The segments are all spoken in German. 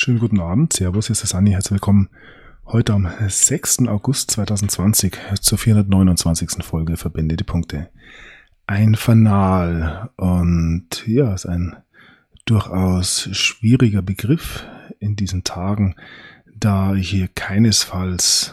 Schönen guten Abend, Servus, hier ist der Sani, herzlich willkommen heute am 6. August 2020 zur 429. Folge Verbinde die Punkte. Ein Fanal und ja, ist ein durchaus schwieriger Begriff in diesen Tagen, da ich hier keinesfalls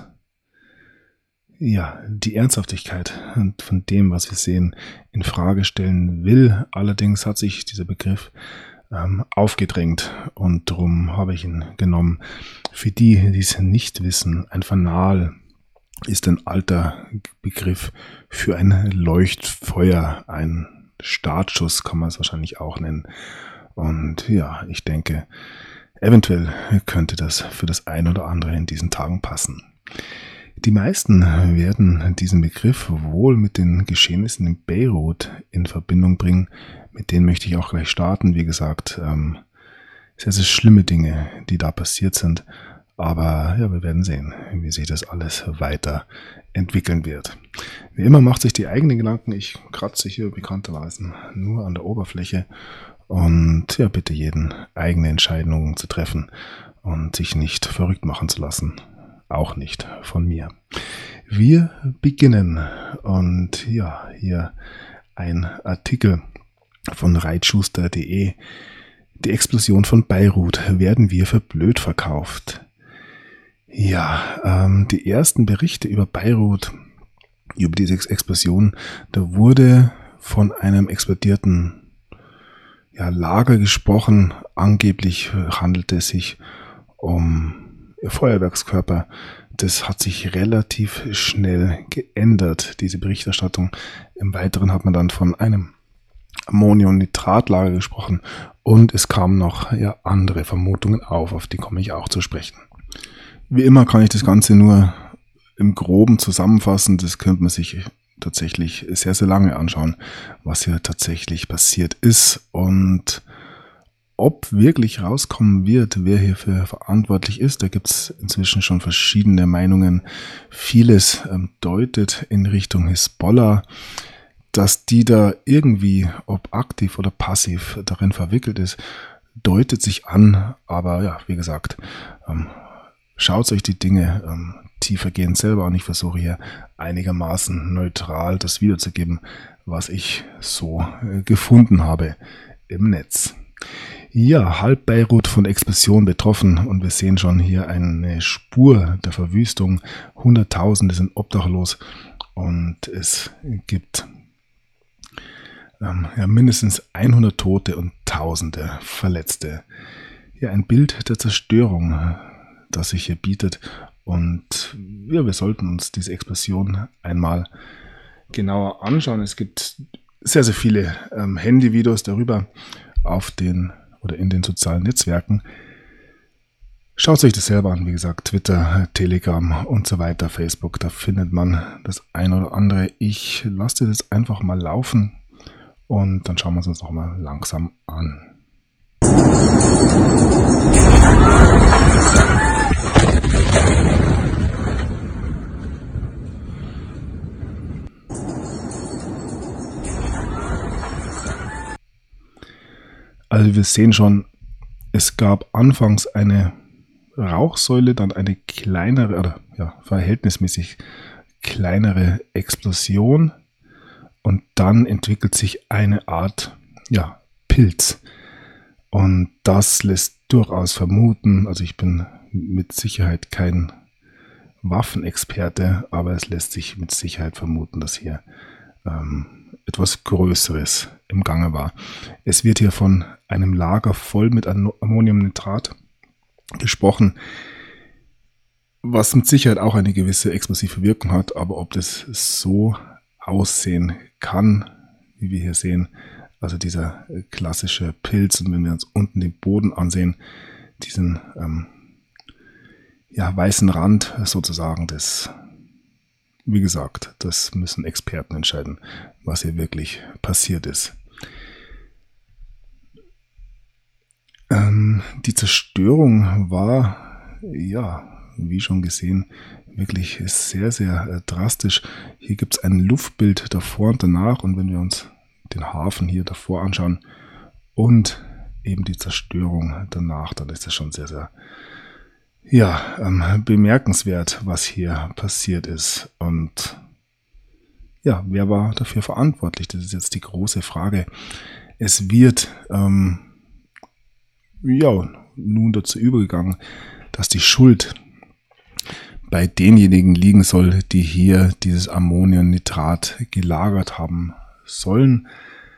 die Ernsthaftigkeit von dem, was wir sehen, in Frage stellen will. Allerdings hat sich dieser Begriff aufgedrängt und darum habe ich ihn genommen. Für die es nicht wissen, ein Fanal ist ein alter Begriff für ein Leuchtfeuer, ein Startschuss kann man es wahrscheinlich auch nennen. Und ja, ich denke, eventuell könnte das für das ein oder andere in diesen Tagen passen. Die meisten werden diesen Begriff wohl mit den Geschehnissen in Beirut in Verbindung bringen. Mit denen möchte ich auch gleich starten. Wie gesagt, sehr, sehr schlimme Dinge, die da passiert sind. Aber ja, wir werden sehen, wie sich das alles weiter entwickeln wird. Wie immer macht sich die eigenen Gedanken. Ich kratze hier bekannterweise nur an der Oberfläche. Und ja, bitte jeden eigene Entscheidungen zu treffen und sich nicht verrückt machen zu lassen. Auch nicht von mir. Wir beginnen und ja, hier ein Artikel von reitschuster.de. Die Explosion von Beirut, werden wir für blöd verkauft? Ja, die ersten Berichte über Beirut, über diese Explosion, da wurde von einem explodierten Lager gesprochen. Angeblich handelte es sich um Feuerwerkskörper. Das hat sich relativ schnell geändert, diese Berichterstattung. Im Weiteren hat man dann von einem Ammoniumnitratlager gesprochen und es kamen noch andere Vermutungen auf die komme ich auch zu sprechen. Wie immer kann ich das Ganze nur im Groben zusammenfassen. Das könnte man sich tatsächlich sehr, sehr lange anschauen, was hier tatsächlich passiert ist und ob wirklich rauskommen wird, wer hierfür verantwortlich ist. Da gibt es inzwischen schon verschiedene Meinungen. Vieles deutet in Richtung Hisbollah, dass die da irgendwie, ob aktiv oder passiv, darin verwickelt ist, deutet sich an. Aber ja, wie gesagt, schaut euch die Dinge tiefergehend selber an. Ich versuche hier einigermaßen neutral das wiederzugeben, was ich so gefunden habe im Netz. Ja, halb Beirut von Explosion betroffen und wir sehen schon hier eine Spur der Verwüstung. Hunderttausende sind obdachlos und es gibt mindestens 100 Tote und Tausende Verletzte. Ja, ein Bild der Zerstörung, das sich hier bietet und wir sollten uns diese Explosion einmal genauer anschauen. Es gibt sehr, sehr viele Handyvideos darüber auf den oder in den sozialen Netzwerken. Schaut euch das selber an, wie gesagt, Twitter, Telegram und so weiter, Facebook, da findet man das ein oder andere. Ich lasse das einfach mal laufen und dann schauen wir es uns nochmal langsam an. Also wir sehen schon, es gab anfangs eine Rauchsäule, dann eine kleinere oder verhältnismäßig kleinere Explosion und dann entwickelt sich eine Art Pilz. Und das lässt durchaus vermuten, also ich bin mit Sicherheit kein Waffenexperte, aber es lässt sich mit Sicherheit vermuten, dass hier etwas Größeres im Gange war. Es wird hier von einem Lager voll mit Ammoniumnitrat gesprochen, was mit Sicherheit auch eine gewisse explosive Wirkung hat, aber ob das so aussehen kann, wie wir hier sehen, also dieser klassische Pilz, und wenn wir uns unten den Boden ansehen, diesen weißen Rand sozusagen, wie gesagt, das müssen Experten entscheiden, was hier wirklich passiert ist. Die Zerstörung war, wie schon gesehen, wirklich sehr, sehr drastisch. Hier gibt es ein Luftbild davor und danach und wenn wir uns den Hafen hier davor anschauen und eben die Zerstörung danach, dann ist das schon sehr, sehr bemerkenswert, was hier passiert ist. Und ja, wer war dafür verantwortlich? Das ist jetzt die große Frage. Es wird nun dazu übergegangen, dass die Schuld bei denjenigen liegen soll, die hier dieses Ammoniumnitrat gelagert haben sollen.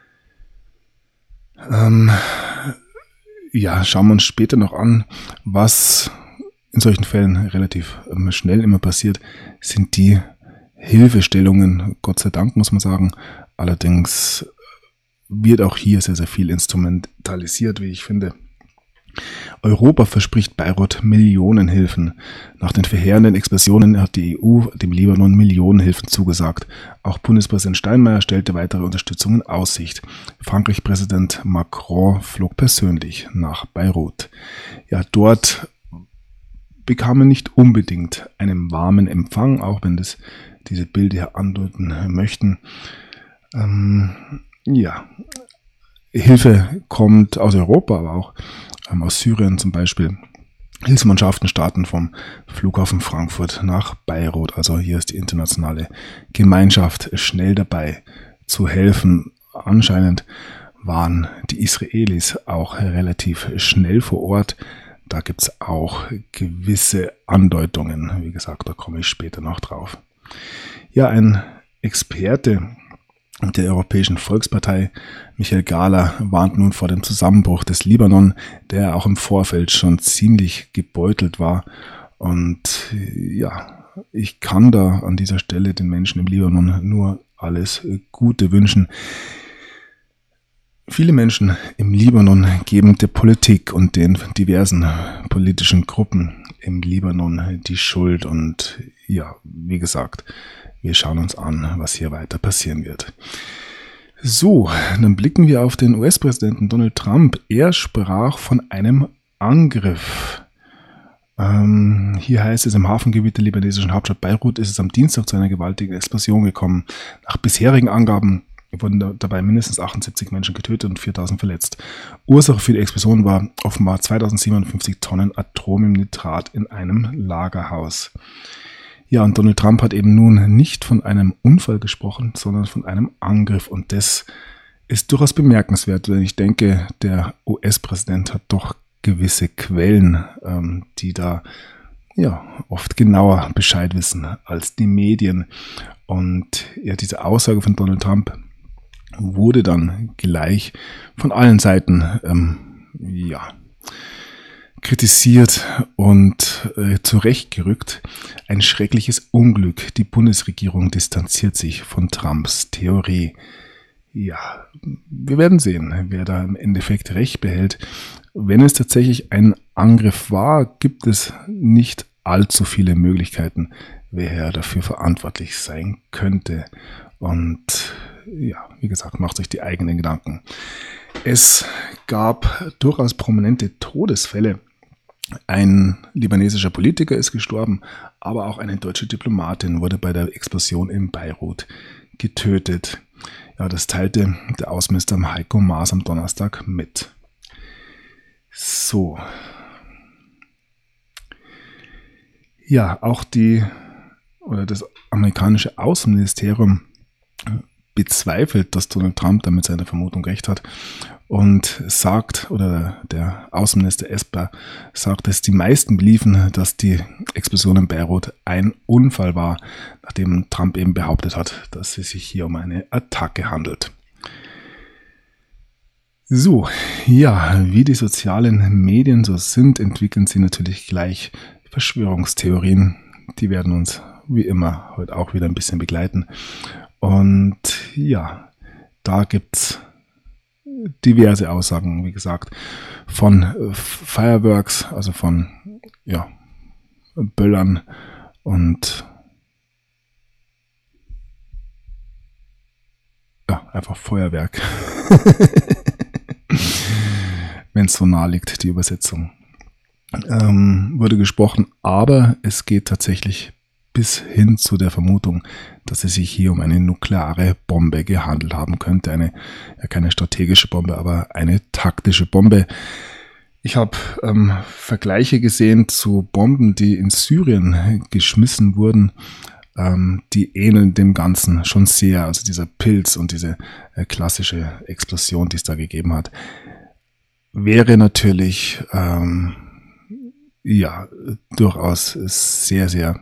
Schauen wir uns später noch an, was in solchen Fällen relativ schnell immer passiert, sind die Hilfestellungen, Gott sei Dank muss man sagen. Allerdings wird auch hier sehr, sehr viel instrumentalisiert, wie ich finde. Europa verspricht Beirut Millionenhilfen. Nach den verheerenden Explosionen hat die EU dem Libanon Millionenhilfen zugesagt. Auch Bundespräsident Steinmeier stellte weitere Unterstützung in Aussicht. Frankreichs Präsident Macron flog persönlich nach Beirut. Ja, dort bekam er nicht unbedingt einen warmen Empfang, auch wenn das diese Bilder hier andeuten möchten. Hilfe kommt aus Europa, aber auch aus Syrien zum Beispiel. Hilfsmannschaften starten vom Flughafen Frankfurt nach Beirut. Also hier ist die internationale Gemeinschaft schnell dabei zu helfen. Anscheinend waren die Israelis auch relativ schnell vor Ort. Da gibt es auch gewisse Andeutungen. Wie gesagt, da komme ich später noch drauf. Ja, ein Experte der Europäischen Volkspartei, Michael Gahler, warnt nun vor dem Zusammenbruch des Libanon, der auch im Vorfeld schon ziemlich gebeutelt war. Und ja, ich kann da an dieser Stelle den Menschen im Libanon nur alles Gute wünschen. Viele Menschen im Libanon geben der Politik und den diversen politischen Gruppen im Libanon die Schuld. Und ja, wie gesagt, wir schauen uns an, was hier weiter passieren wird. So, dann blicken wir auf den US-Präsidenten Donald Trump. Er sprach von einem Angriff. Hier heißt es, im Hafengebiet der libanesischen Hauptstadt Beirut ist es am Dienstag zu einer gewaltigen Explosion gekommen. Nach bisherigen Angaben wurden dabei mindestens 78 Menschen getötet und 4.000 verletzt. Ursache für die Explosion war offenbar 2.750 Tonnen Ammoniumnitrat in einem Lagerhaus. Ja, und Donald Trump hat eben nun nicht von einem Unfall gesprochen, sondern von einem Angriff. Und das ist durchaus bemerkenswert, denn ich denke, der US-Präsident hat doch gewisse Quellen, die da oft genauer Bescheid wissen als die Medien. Und ja, diese Aussage von Donald Trump wurde dann gleich von allen Seiten kritisiert und zurechtgerückt. Ein schreckliches Unglück. Die Bundesregierung distanziert sich von Trumps Theorie. Ja, wir werden sehen, wer da im Endeffekt recht behält. Wenn es tatsächlich ein Angriff war, gibt es nicht allzu viele Möglichkeiten, wer dafür verantwortlich sein könnte. Und ja, wie gesagt, macht euch die eigenen Gedanken. Es gab durchaus prominente Todesfälle. Ein libanesischer Politiker ist gestorben, aber auch eine deutsche Diplomatin wurde bei der Explosion in Beirut getötet. Ja, das teilte der Außenminister Heiko Maas am Donnerstag mit. So. Ja, auch das amerikanische Außenministerium bezweifelt, dass Donald Trump damit seine Vermutung recht hat und sagt, oder der Außenminister Esper sagt, dass die meisten beliefen, dass die Explosion in Beirut ein Unfall war, nachdem Trump eben behauptet hat, dass es sich hier um eine Attacke handelt. So, ja, wie die sozialen Medien so sind, entwickeln sie natürlich gleich Verschwörungstheorien. Die werden uns wie immer heute auch wieder ein bisschen begleiten. Und ja, da gibt's diverse Aussagen, wie gesagt, von Fireworks, also von Böllern und einfach Feuerwerk, wenn es so nahe liegt, die Übersetzung. Wurde gesprochen, aber es geht tatsächlich bis hin zu der Vermutung, dass es sich hier um eine nukleare Bombe gehandelt haben könnte. Keine strategische Bombe, aber eine taktische Bombe. Ich habe Vergleiche gesehen zu Bomben, die in Syrien geschmissen wurden. Die ähneln dem Ganzen schon sehr. Also dieser Pilz und diese klassische Explosion, die es da gegeben hat, wäre natürlich durchaus sehr, sehr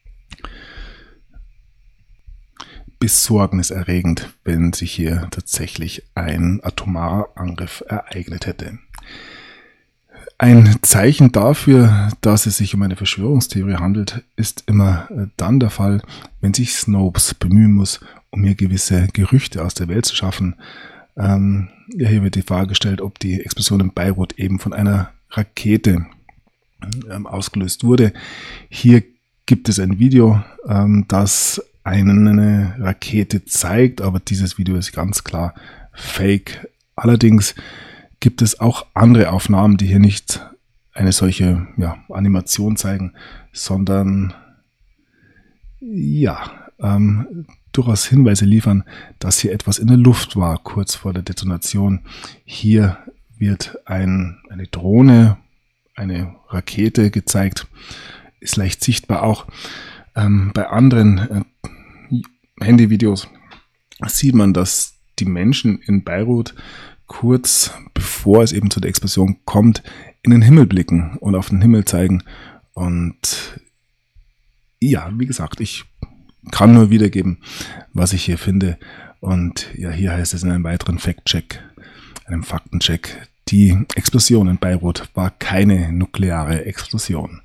besorgniserregend, wenn sich hier tatsächlich ein atomarer Angriff ereignet hätte. Ein Zeichen dafür, dass es sich um eine Verschwörungstheorie handelt, ist immer dann der Fall, wenn sich Snopes bemühen muss, um hier gewisse Gerüchte aus der Welt zu schaffen. Hier wird die Frage gestellt, ob die Explosion in Beirut eben von einer Rakete ausgelöst wurde. Hier gibt es ein Video, das eine Rakete zeigt, aber dieses Video ist ganz klar fake. Allerdings gibt es auch andere Aufnahmen, die hier nicht eine solche Animation zeigen, sondern durchaus Hinweise liefern, dass hier etwas in der Luft war, kurz vor der Detonation. Hier wird eine Drohne, eine Rakete gezeigt, ist leicht sichtbar auch. Bei anderen Handyvideos sieht man, dass die Menschen in Beirut kurz bevor es eben zu der Explosion kommt, in den Himmel blicken und auf den Himmel zeigen. Und ja, wie gesagt, ich kann nur wiedergeben, was ich hier finde. Und ja, hier heißt es in einem weiteren Fact-Check, einem Faktencheck, die Explosion in Beirut war keine nukleare Explosion.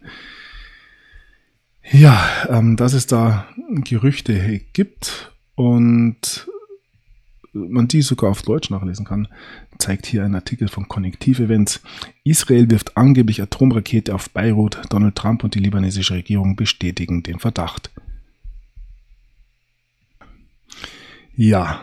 Ja, dass es da Gerüchte gibt und man die sogar auf Deutsch nachlesen kann, zeigt hier ein Artikel von Konnektiv Events. Israel wirft angeblich Atomrakete auf Beirut. Donald Trump und die libanesische Regierung bestätigen den Verdacht. Ja,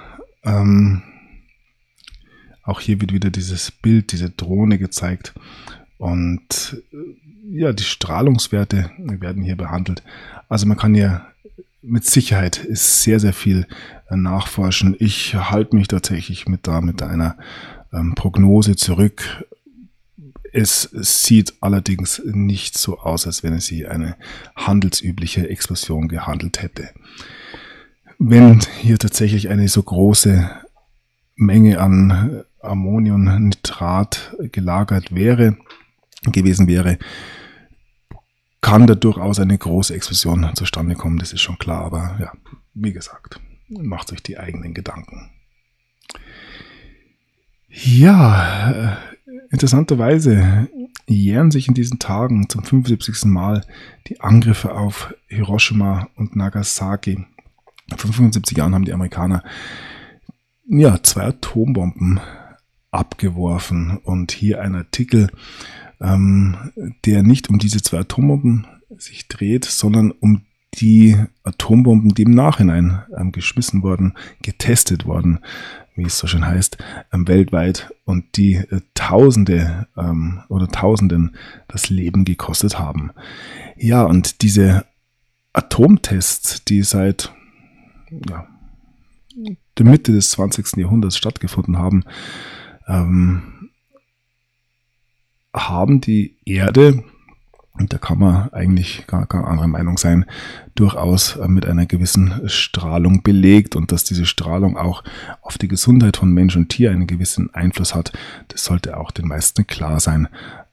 auch hier wird wieder dieses Bild, diese Drohne gezeigt. Und ja, die Strahlungswerte werden hier behandelt. Also man kann hier mit Sicherheit sehr, sehr viel nachforschen. Ich halte mich tatsächlich mit einer Prognose zurück. Es sieht allerdings nicht so aus, als wenn es sich eine handelsübliche Explosion gehandelt hätte. Wenn hier tatsächlich eine so große Menge an Ammoniumnitrat gelagert gewesen wäre, kann da durchaus eine große Explosion zustande kommen, das ist schon klar, aber ja, wie gesagt, macht euch die eigenen Gedanken. Ja, interessanterweise jähren sich in diesen Tagen zum 75. Mal die Angriffe auf Hiroshima und Nagasaki. Vor 75 Jahren haben die Amerikaner 2 Atombomben abgeworfen und hier ein Artikel, der nicht um diese 2 Atombomben sich dreht, sondern um die Atombomben, die im Nachhinein geschmissen wurden, getestet wurden, wie es so schön heißt, weltweit und die Tausenden das Leben gekostet haben. Ja, und diese Atomtests, die seit der Mitte des 20. Jahrhunderts stattgefunden haben, haben die Erde, und da kann man eigentlich gar keine andere Meinung sein, durchaus mit einer gewissen Strahlung belegt und dass diese Strahlung auch auf die Gesundheit von Mensch und Tier einen gewissen Einfluss hat, das sollte auch den meisten klar sein.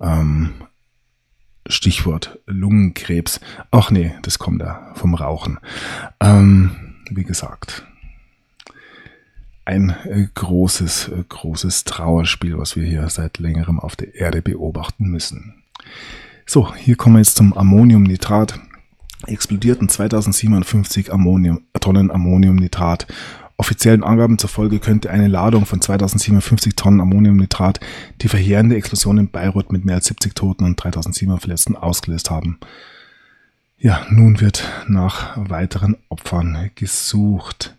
Stichwort Lungenkrebs. Ach nee, das kommt ja vom Rauchen. Wie gesagt, ein großes Trauerspiel, was wir hier seit längerem auf der Erde beobachten müssen. So, hier kommen wir jetzt zum Ammoniumnitrat. Explodierten 2057 Tonnen Ammoniumnitrat. Offiziellen Angaben zufolge könnte eine Ladung von 2057 Tonnen Ammoniumnitrat die verheerende Explosion in Beirut mit mehr als 70 Toten und 3700 Verletzten ausgelöst haben. Ja, nun wird nach weiteren Opfern gesucht.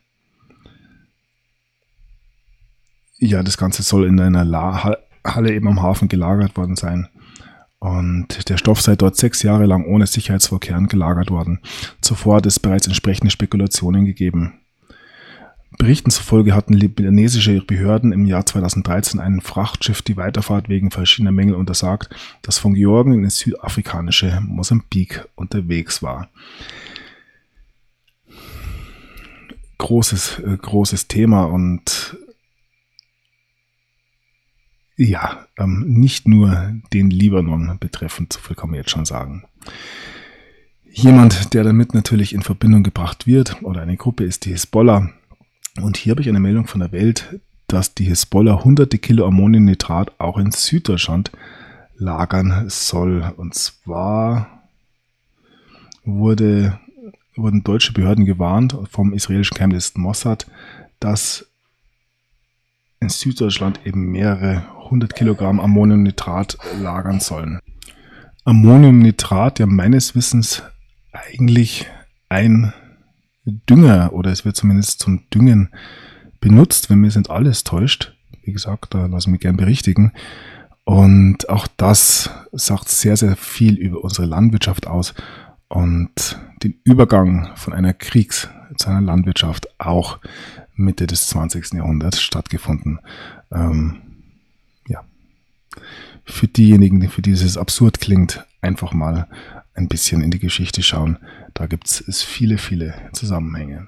Ja, das Ganze soll in einer Halle eben am Hafen gelagert worden sein. Und der Stoff sei dort 6 Jahre lang ohne Sicherheitsvorkehrungen gelagert worden. Zuvor hat es bereits entsprechende Spekulationen gegeben. Berichten zufolge hatten libanesische Behörden im Jahr 2013 einem Frachtschiff die Weiterfahrt wegen verschiedener Mängel untersagt, das von Georgien in das südafrikanische Mosambik unterwegs war. Großes Thema und ja, nicht nur den Libanon betreffend, so viel kann man jetzt schon sagen. Jemand, der damit natürlich in Verbindung gebracht wird, oder eine Gruppe, ist die Hisbollah. Und hier habe ich eine Meldung von der Welt, dass die Hisbollah hunderte Kilo Ammoniumnitrat auch in Süddeutschland lagern soll. Und zwar wurden deutsche Behörden gewarnt vom israelischen Geheimdienst Mossad, dass in Süddeutschland eben mehrere 100 Kilogramm Ammoniumnitrat lagern sollen. Ammoniumnitrat ja meines Wissens eigentlich ein Dünger, oder es wird zumindest zum Düngen benutzt, wenn mir sind alles täuscht. Wie gesagt, da lassen wir gern berichtigen. Und auch das sagt sehr, sehr viel über unsere Landwirtschaft aus und den Übergang von einer zu einer Landwirtschaft auch Mitte des 20. Jahrhunderts stattgefunden. Für diejenigen, für die es absurd klingt, einfach mal ein bisschen in die Geschichte schauen. Da gibt es viele Zusammenhänge.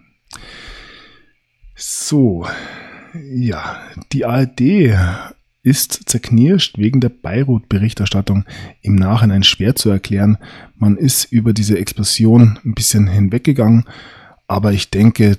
So, ja, die ARD ist zerknirscht wegen der Beirut-Berichterstattung. Im Nachhinein schwer zu erklären. Man ist über diese Explosion ein bisschen hinweggegangen, aber ich denke,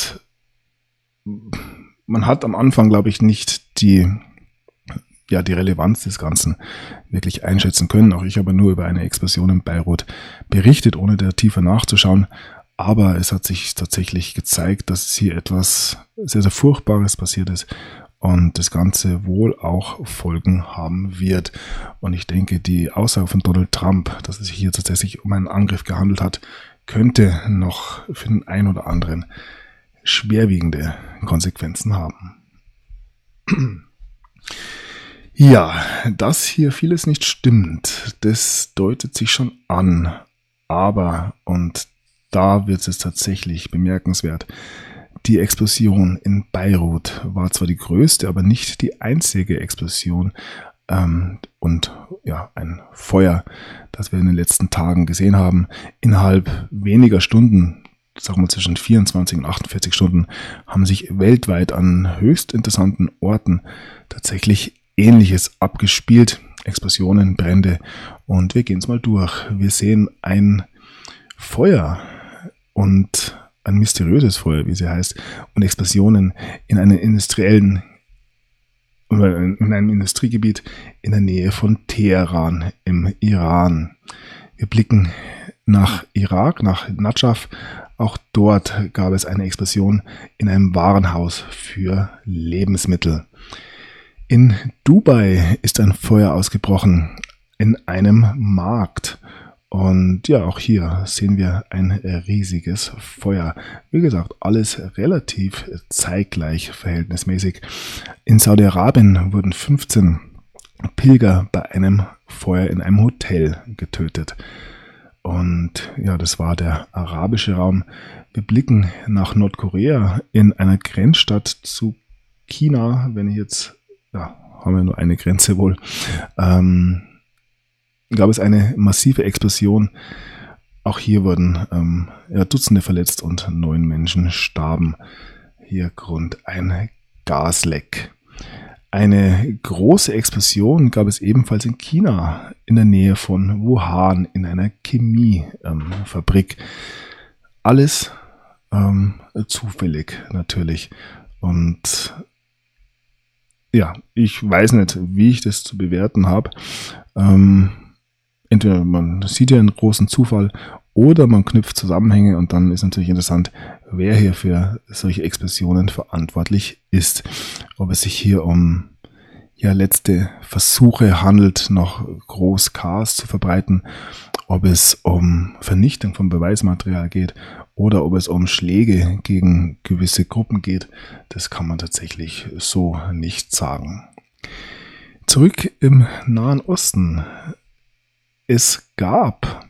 man hat am Anfang, glaube ich, nicht die Relevanz des Ganzen wirklich einschätzen können. Auch ich habe nur über eine Explosion in Beirut berichtet, ohne da tiefer nachzuschauen. Aber es hat sich tatsächlich gezeigt, dass hier etwas sehr, sehr Furchtbares passiert ist und das Ganze wohl auch Folgen haben wird. Und ich denke, die Aussage von Donald Trump, dass es sich hier tatsächlich um einen Angriff gehandelt hat, könnte noch für den einen oder anderen schwerwiegende Konsequenzen haben. Ja, dass hier vieles nicht stimmt, das deutet sich schon an. Aber, und da wird es tatsächlich bemerkenswert, die Explosion in Beirut war zwar die größte, aber nicht die einzige Explosion und ja, ein Feuer, das wir in den letzten Tagen gesehen haben. Innerhalb weniger Stunden, sagen wir zwischen 24 und 48 Stunden, haben sich weltweit an höchst interessanten Orten tatsächlich Ähnliches abgespielt. Explosionen, Brände, und wir gehen es mal durch. Wir sehen ein Feuer und ein mysteriöses Feuer, wie sie heißt, und Explosionen in einem Industriegebiet in der Nähe von Teheran im Iran. Wir blicken nach Irak, nach Nadschaf. Auch dort gab es eine Explosion in einem Warenhaus für Lebensmittel. In Dubai ist ein Feuer ausgebrochen in einem Markt. Und ja, auch hier sehen wir ein riesiges Feuer. Wie gesagt, alles relativ zeitgleich verhältnismäßig. In Saudi-Arabien wurden 15 Pilger bei einem Feuer in einem Hotel getötet. Und ja, das war der arabische Raum. Wir blicken nach Nordkorea in einer Grenzstadt zu China, wenn ich jetzt, ja, haben wir nur eine Grenze wohl, gab es eine massive Explosion. Auch hier wurden Dutzende verletzt und 9 Menschen starben. Hier Grund ein Gasleck. Eine große Explosion gab es ebenfalls in China, in der Nähe von Wuhan, in einer Chemiefabrik. Alles zufällig natürlich. Und ja, ich weiß nicht, wie ich das zu bewerten habe. Entweder man sieht ja einen großen Zufall oder man knüpft Zusammenhänge, und dann ist natürlich interessant, wer hier für solche Explosionen verantwortlich ist. Ob es sich hier um letzte Versuche handelt, noch groß Chaos zu verbreiten, ob es um Vernichtung von Beweismaterial geht oder ob es um Schläge gegen gewisse Gruppen geht, das kann man tatsächlich so nicht sagen. Zurück im Nahen Osten. es gab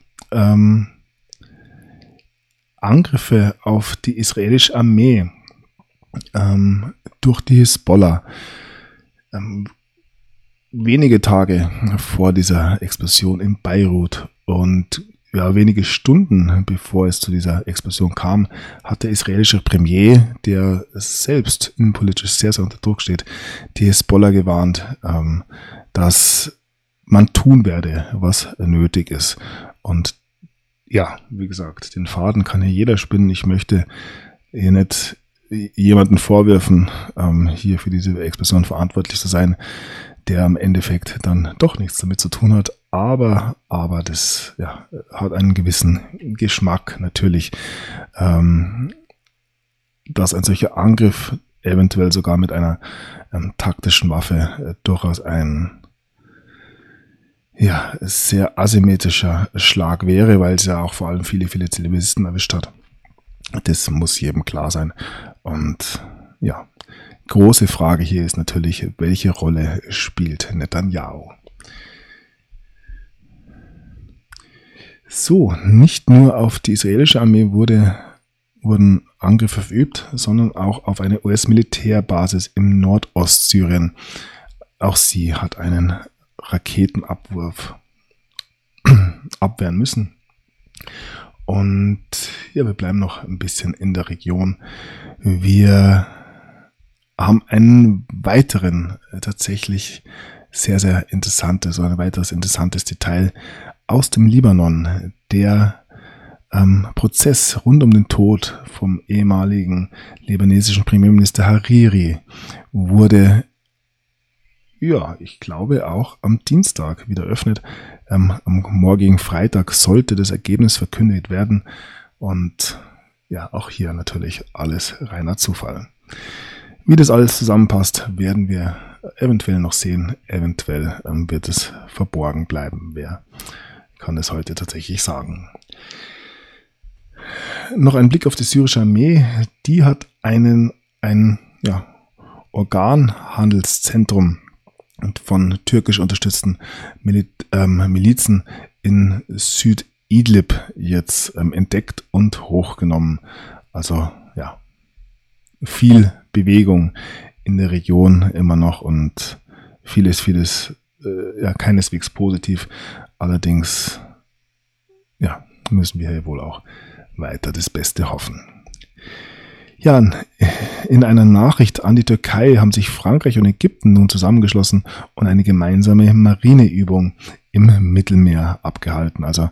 Angriffe auf die israelische Armee durch die Hisbollah. Wenige Tage vor dieser Explosion in Beirut und wenige Stunden bevor es zu dieser Explosion kam, hat der israelische Premier, der selbst innenpolitisch sehr, sehr unter Druck steht, die Hisbollah gewarnt, dass man tun werde, was nötig ist. Und ja, wie gesagt, den Faden kann hier jeder spinnen. Ich möchte hier nicht jemanden vorwerfen, hier für diese Explosion verantwortlich zu sein, der im Endeffekt dann doch nichts damit zu tun hat. Aber das hat einen gewissen Geschmack natürlich, dass ein solcher Angriff eventuell sogar mit einer taktischen Waffe durchaus ein sehr asymmetrischer Schlag wäre, weil es ja auch vor allem viele, viele Zivilisten erwischt hat. Das muss jedem klar sein. Und ja, große Frage hier ist natürlich, welche Rolle spielt Netanyahu? So, nicht nur auf die israelische Armee wurden Angriffe verübt, sondern auch auf eine US-Militärbasis im Nordostsyrien. Auch sie hat einen Raketenabwurf abwehren müssen. Und ja, wir bleiben noch ein bisschen in der Region. Wir haben einen weiteren, tatsächlich sehr, sehr interessantes, oder ein weiteres interessantes Detail aus dem Libanon. Der Prozess rund um den Tod vom ehemaligen libanesischen Premierminister Hariri wurde, ich glaube auch am Dienstag wieder eröffnet. Am morgigen Freitag sollte das Ergebnis verkündet werden. Und ja, auch hier natürlich alles reiner Zufall. Wie das alles zusammenpasst, werden wir eventuell noch sehen. Eventuell wird es verborgen bleiben. Wer kann es heute tatsächlich sagen? Noch ein Blick auf die syrische Armee. Die hat ein Organhandelszentrum von türkisch unterstützten Milizen in Süd-Idlib jetzt entdeckt und hochgenommen. Also viel Bewegung in der Region immer noch und vieles keineswegs positiv. Allerdings müssen wir hier wohl auch weiter das Beste hoffen. Ja, in einer Nachricht an die Türkei haben sich Frankreich und Ägypten nun zusammengeschlossen und eine gemeinsame Marineübung im Mittelmeer abgehalten. Also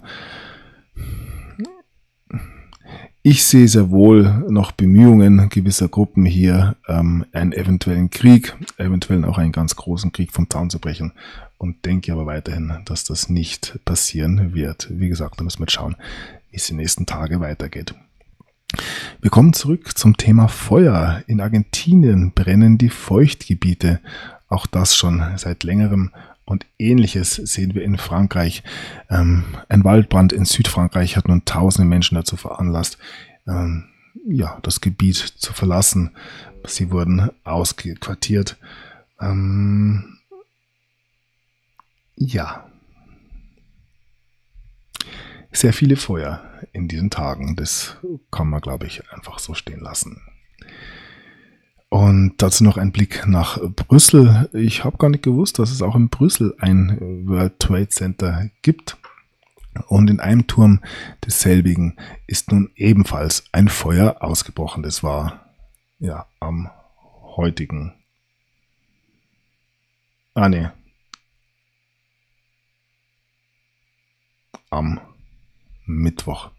ich sehe sehr wohl noch Bemühungen gewisser Gruppen hier, einen eventuellen Krieg, eventuell auch einen ganz großen Krieg vom Zaun zu brechen und denke aber weiterhin, dass das nicht passieren wird. Wie gesagt, da müssen wir jetzt schauen, wie es die nächsten Tage weitergeht. Wir kommen zurück zum Thema Feuer. In Argentinien brennen die Feuchtgebiete. Auch das schon seit längerem. Und Ähnliches sehen wir in Frankreich. Ein Waldbrand in Südfrankreich hat nun tausende Menschen dazu veranlasst, das Gebiet zu verlassen. Sie wurden ausquartiert. Sehr viele Feuer in diesen Tagen. Das kann man, glaube ich, einfach so stehen lassen. Und dazu noch ein Blick nach Brüssel. Ich habe gar nicht gewusst, dass es auch in Brüssel ein World Trade Center gibt. Und in einem Turm desselbigen ist nun ebenfalls ein Feuer ausgebrochen. Das war am heutigen... am Mittwoch.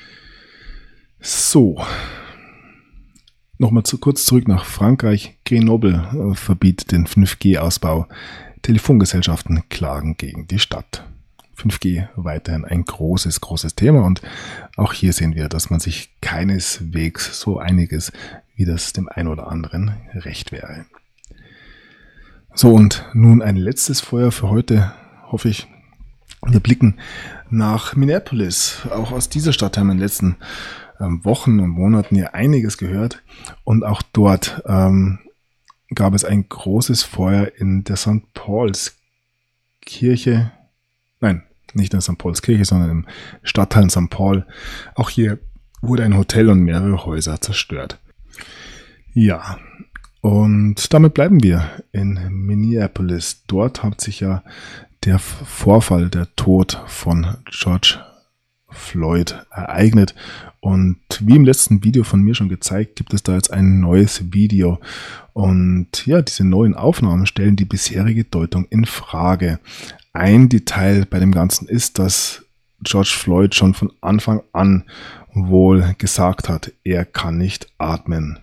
So, nochmal kurz zurück nach Frankreich. Grenoble verbietet den 5G-Ausbau. Telefongesellschaften klagen gegen die Stadt. 5G weiterhin ein großes, großes Thema und auch hier sehen wir, dass man sich keineswegs so einig ist, wie das dem einen oder anderen recht wäre. So, und nun ein letztes Feuer für heute, hoffe ich. Wir blicken nach Minneapolis. Auch aus dieser Stadt haben wir in den letzten Wochen und Monaten ja einiges gehört. Und auch dort gab es ein großes Feuer in der St. Paul's Kirche. Nein, nicht in St. Paulskirche, sondern im Stadtteil St. Paul. Auch hier wurde ein Hotel und mehrere Häuser zerstört. Ja, und damit bleiben wir in Minneapolis. Dort hat sich ja der Vorfall, der Tod von George Floyd ereignet. Und wie im letzten Video von mir schon gezeigt, gibt es da jetzt ein neues Video. Und ja, diese neuen Aufnahmen stellen die bisherige Deutung in Frage. Ein Detail bei dem Ganzen ist, dass George Floyd schon von Anfang an wohl gesagt hat, er kann nicht atmen.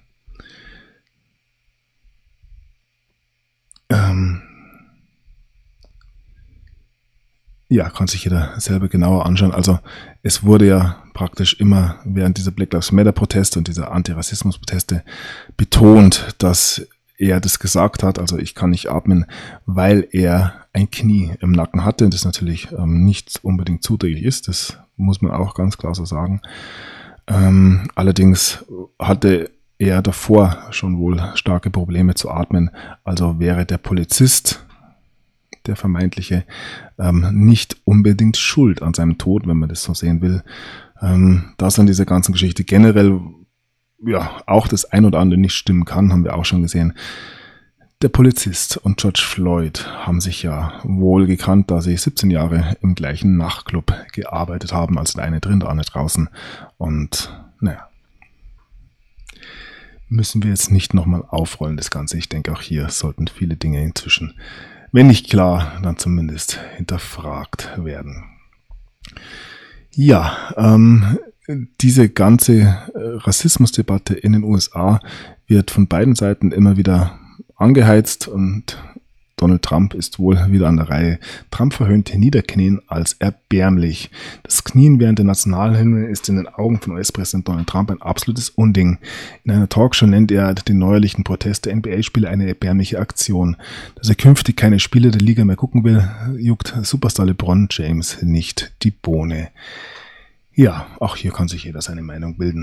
Ja, kann sich jeder selber genauer anschauen. Also es wurde ja praktisch immer während dieser Black Lives Matter Proteste und dieser Antirassismus-Proteste betont, dass er das gesagt hat, also ich kann nicht atmen, weil er ein Knie im Nacken hatte und das natürlich nicht unbedingt zuträglich ist, das muss man auch ganz klar so sagen. Allerdings hatte er davor schon wohl starke Probleme zu atmen, also wäre der Polizist, der vermeintliche, nicht unbedingt schuld an seinem Tod, wenn man das so sehen will. Dass an dieser ganzen Geschichte generell ja auch das ein oder andere nicht stimmen kann, haben wir auch schon gesehen. Der Polizist und George Floyd haben sich ja wohl gekannt, da sie 17 Jahre im gleichen Nachtclub gearbeitet haben, also der eine drin, der andere draußen. Und naja, müssen wir jetzt nicht nochmal aufrollen, das Ganze. Ich denke, auch hier sollten viele Dinge inzwischen, wenn nicht klar, dann zumindest hinterfragt werden. Ja, diese ganze Rassismusdebatte in den USA wird von beiden Seiten immer wieder angeheizt und Donald Trump ist wohl wieder an der Reihe. Trump verhöhnte Niederknien als erbärmlich. Das Knien während der Nationalhymne ist in den Augen von US-Präsident Donald Trump ein absolutes Unding. In einer Talkshow nennt er den neuerlichen Protest der NBA-Spieler eine erbärmliche Aktion. Dass er künftig keine Spiele der Liga mehr gucken will, juckt Superstar LeBron James nicht die Bohne. Ja, auch hier kann sich jeder seine Meinung bilden,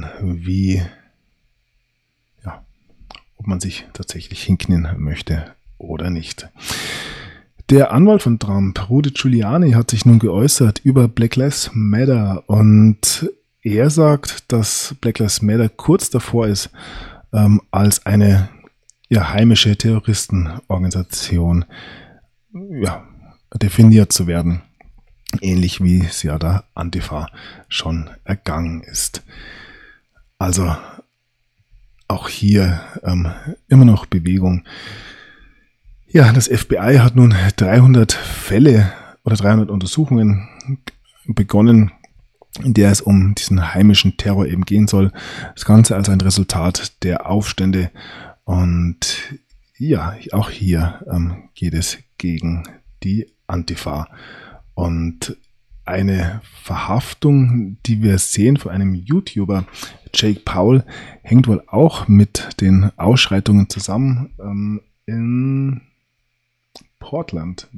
ob man sich tatsächlich hinknien möchte oder nicht. Der Anwalt von Trump, Rudy Giuliani, hat sich nun geäußert über Black Lives Matter und er sagt, dass Black Lives Matter kurz davor ist, als eine heimische Terroristenorganisation definiert zu werden. Ähnlich wie es ja der Antifa schon ergangen ist. Also auch hier immer noch Bewegung. Ja, das FBI hat nun 300 Fälle oder 300 Untersuchungen begonnen, in der es um diesen heimischen Terror eben gehen soll. Das Ganze als ein Resultat der Aufstände. Und ja, auch hier geht es gegen die Antifa. Und eine Verhaftung, die wir sehen von einem YouTuber, Jake Paul, hängt wohl auch mit den Ausschreitungen zusammen in Portland,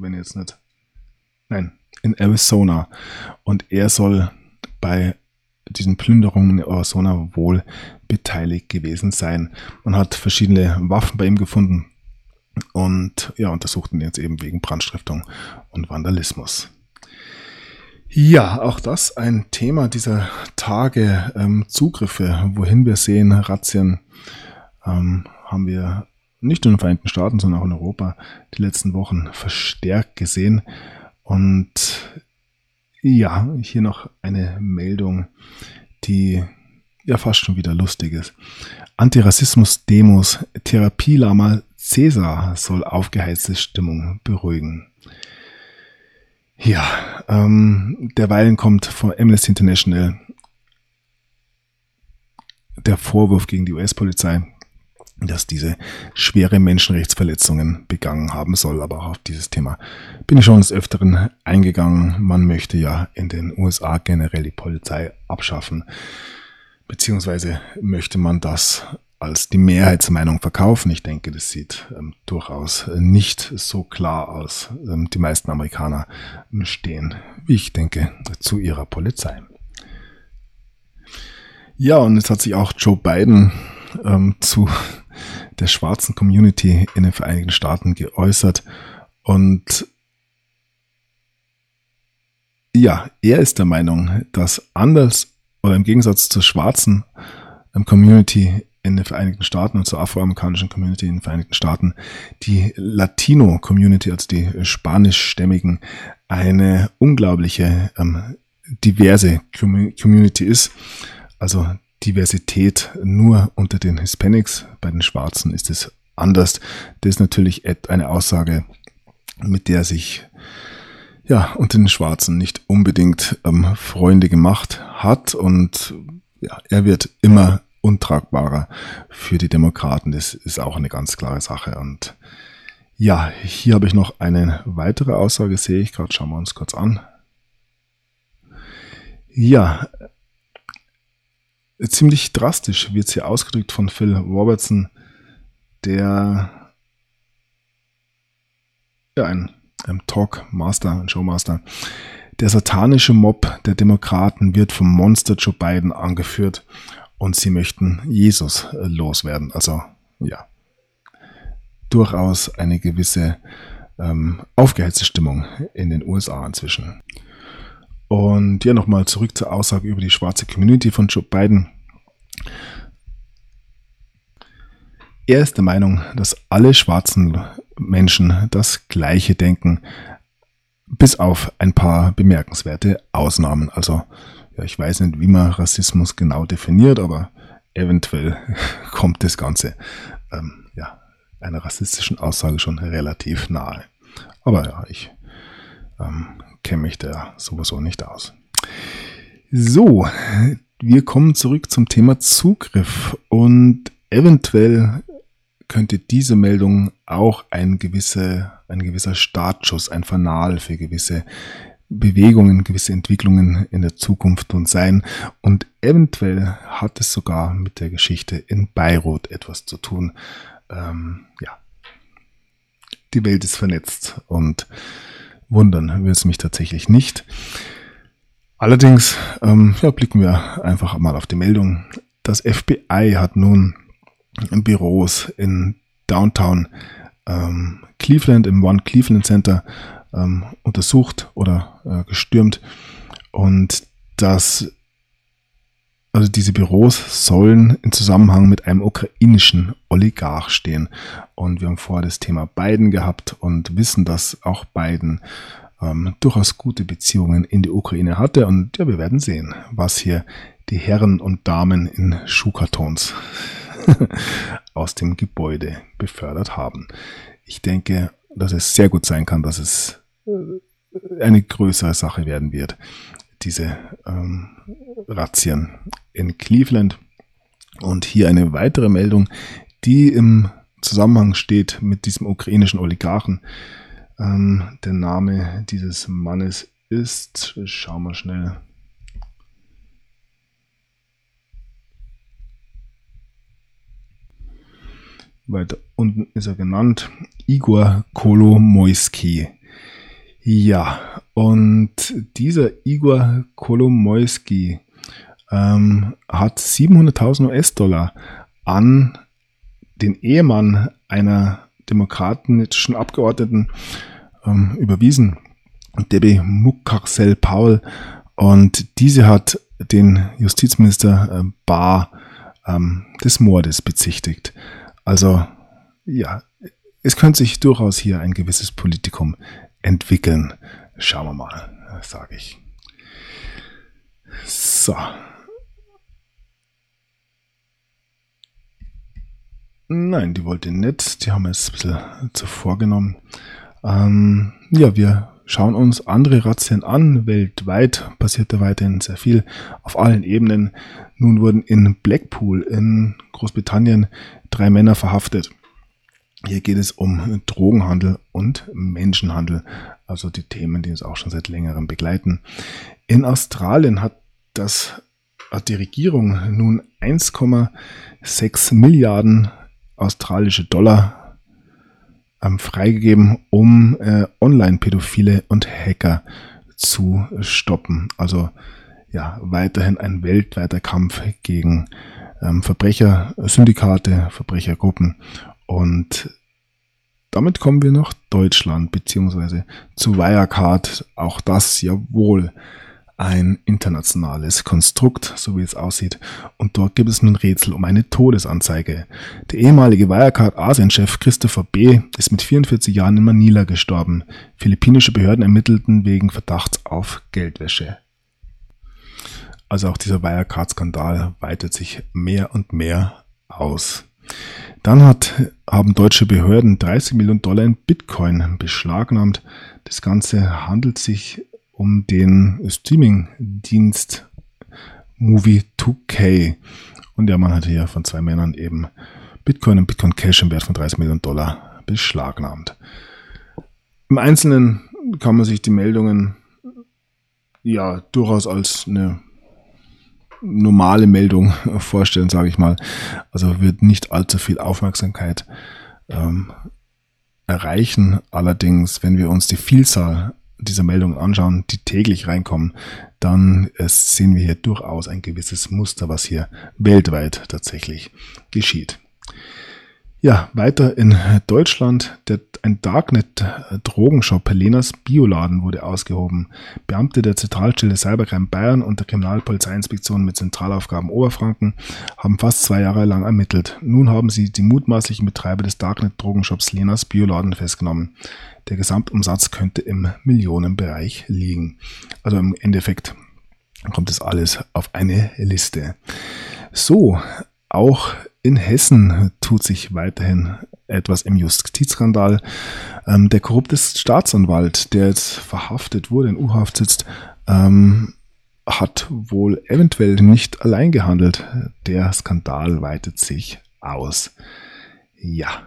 in Arizona. Und er soll bei diesen Plünderungen in Arizona wohl beteiligt gewesen sein. Man hat verschiedene Waffen bei ihm gefunden und untersuchten ihn jetzt eben wegen Brandstiftung und Vandalismus. Ja, auch das ein Thema dieser Tage, Zugriffe, wohin wir sehen, Razzien, haben wir nicht nur in den Vereinigten Staaten, sondern auch in Europa die letzten Wochen verstärkt gesehen. Und ja, hier noch eine Meldung, die fast schon wieder lustig ist. Antirassismus-Demos, Therapielama Cäsar soll aufgeheizte Stimmung beruhigen. Ja, derweilen kommt von Amnesty International der Vorwurf gegen die US-Polizei, dass diese schwere Menschenrechtsverletzungen begangen haben soll. Aber auch auf dieses Thema bin ich schon des Öfteren eingegangen. Man möchte ja in den USA generell die Polizei abschaffen, beziehungsweise möchte man das als die Mehrheitsmeinung verkaufen. Ich denke, das sieht durchaus nicht so klar aus. Die meisten Amerikaner stehen, wie ich denke, zu ihrer Polizei. Ja, und jetzt hat sich auch Joe Biden zu der schwarzen Community in den Vereinigten Staaten geäußert und Ja, er ist der Meinung, dass anders oder im Gegensatz zur schwarzen Community in den Vereinigten Staaten und zur afroamerikanischen Community in den Vereinigten Staaten die Latino-Community, also die spanischstämmigen, eine unglaubliche diverse Community ist. Also Diversität nur unter den Hispanics, bei den Schwarzen ist es anders. Das ist natürlich eine Aussage, mit der sich unter den Schwarzen nicht unbedingt Freunde gemacht hat, und er wird immer untragbarer für die Demokraten. Das ist auch eine ganz klare Sache. Und ja, hier habe ich noch eine weitere Aussage, sehe ich gerade, schauen wir uns kurz an. Ja, ziemlich drastisch wird es hier ausgedrückt von Phil Robertson, der ein Talkmaster, ein Showmaster. Der satanische Mob der Demokraten wird vom Monster Joe Biden angeführt und sie möchten Jesus loswerden. Also durchaus eine gewisse aufgeheizte Stimmung in den USA inzwischen. Und nochmal zurück zur Aussage über die schwarze Community von Joe Biden. Er ist der Meinung, dass alle schwarzen Menschen das Gleiche denken, bis auf ein paar bemerkenswerte Ausnahmen. Also, ich weiß nicht, wie man Rassismus genau definiert, aber eventuell kommt das Ganze einer rassistischen Aussage schon relativ nahe. Aber ich kenne mich da sowieso nicht aus. So, wir kommen zurück zum Thema Zugriff, und eventuell könnte diese Meldung auch ein gewisser Startschuss, ein Fanal für gewisse Bewegungen, gewisse Entwicklungen in der Zukunft sein. Und eventuell hat es sogar mit der Geschichte in Beirut etwas zu tun. Die Welt ist vernetzt und wundern wird es mich tatsächlich nicht. Allerdings blicken wir einfach mal auf die Meldung. Das FBI hat nun Büros in Downtown Cleveland, im One Cleveland Center, untersucht oder gestürmt. Und diese Büros sollen in Zusammenhang mit einem ukrainischen Oligarch stehen. Und wir haben vorher das Thema Biden gehabt und wissen, dass auch Biden durchaus gute Beziehungen in die Ukraine hatte. Und wir werden sehen, was hier die Herren und Damen in Schuhkartons aus dem Gebäude befördert haben. Ich denke, dass es sehr gut sein kann, dass es eine größere Sache werden wird, diese Razzien in Cleveland. Und hier eine weitere Meldung, die im Zusammenhang steht mit diesem ukrainischen Oligarchen. Der Name dieses Mannes ist, schauen wir schnell, weiter unten ist er genannt, Igor Kolomoisky. Ja, und dieser Igor Kolomoisky hat 700.000 US-Dollar an den Ehemann einer demokratischen Abgeordneten überwiesen, Debbie Mukarsel-Paul, und diese hat den Justizminister Barr des Mordes bezichtigt. Also es könnte sich durchaus hier ein gewisses Politikum entwickeln. Schauen wir mal, sage ich. So. Nein, die wollte nicht. Die haben wir jetzt ein bisschen zuvor genommen. Wir schauen uns andere Razzien an. Weltweit passiert da weiterhin sehr viel auf allen Ebenen. Nun wurden in Blackpool in Großbritannien 3 Männer verhaftet. Hier geht es um Drogenhandel und Menschenhandel, also die Themen, die uns auch schon seit längerem begleiten. In Australien hat die Regierung nun 1,6 Milliarden australische Dollar freigegeben, um Online-Pädophile und Hacker zu stoppen. Also weiterhin ein weltweiter Kampf gegen Verbrechersyndikate, Verbrechergruppen. Und damit kommen wir nach Deutschland, beziehungsweise zu Wirecard. Auch das ja wohl ein internationales Konstrukt, so wie es aussieht. Und dort gibt es nun Rätsel um eine Todesanzeige. Der ehemalige Wirecard-Asien-Chef Christopher B. ist mit 44 Jahren in Manila gestorben. Philippinische Behörden ermittelten wegen Verdachts auf Geldwäsche. Also auch dieser Wirecard-Skandal weitet sich mehr und mehr aus. Dann haben deutsche Behörden 30 Millionen Dollar in Bitcoin beschlagnahmt. Das Ganze handelt sich um den Streaming-Dienst Movie 2K. Und ja, man hat hier von 2 Männern eben Bitcoin und Bitcoin Cash im Wert von 30 Millionen Dollar beschlagnahmt. Im Einzelnen kann man sich die Meldungen ja durchaus als eine normale Meldung vorstellen, sage ich mal. Also wird nicht allzu viel Aufmerksamkeit erreichen. Allerdings, wenn wir uns die Vielzahl dieser Meldungen anschauen, die täglich reinkommen, dann sehen wir hier durchaus ein gewisses Muster, was hier weltweit tatsächlich geschieht. Ja, weiter in Deutschland, ein Darknet-Drogenshop Lenas Bioladen wurde ausgehoben. Beamte der Zentralstelle Cybercrime Bayern und der Kriminalpolizeiinspektion mit Zentralaufgaben Oberfranken haben fast 2 Jahre lang ermittelt. Nun haben sie die mutmaßlichen Betreiber des Darknet-Drogenshops Lenas Bioladen festgenommen. Der Gesamtumsatz könnte im Millionenbereich liegen. Also im Endeffekt kommt das alles auf eine Liste. So, auch in Hessen tut sich weiterhin etwas im Justizskandal. Der korrupte Staatsanwalt, der jetzt verhaftet wurde, in U-Haft sitzt, hat wohl eventuell nicht allein gehandelt. Der Skandal weitet sich aus. Ja.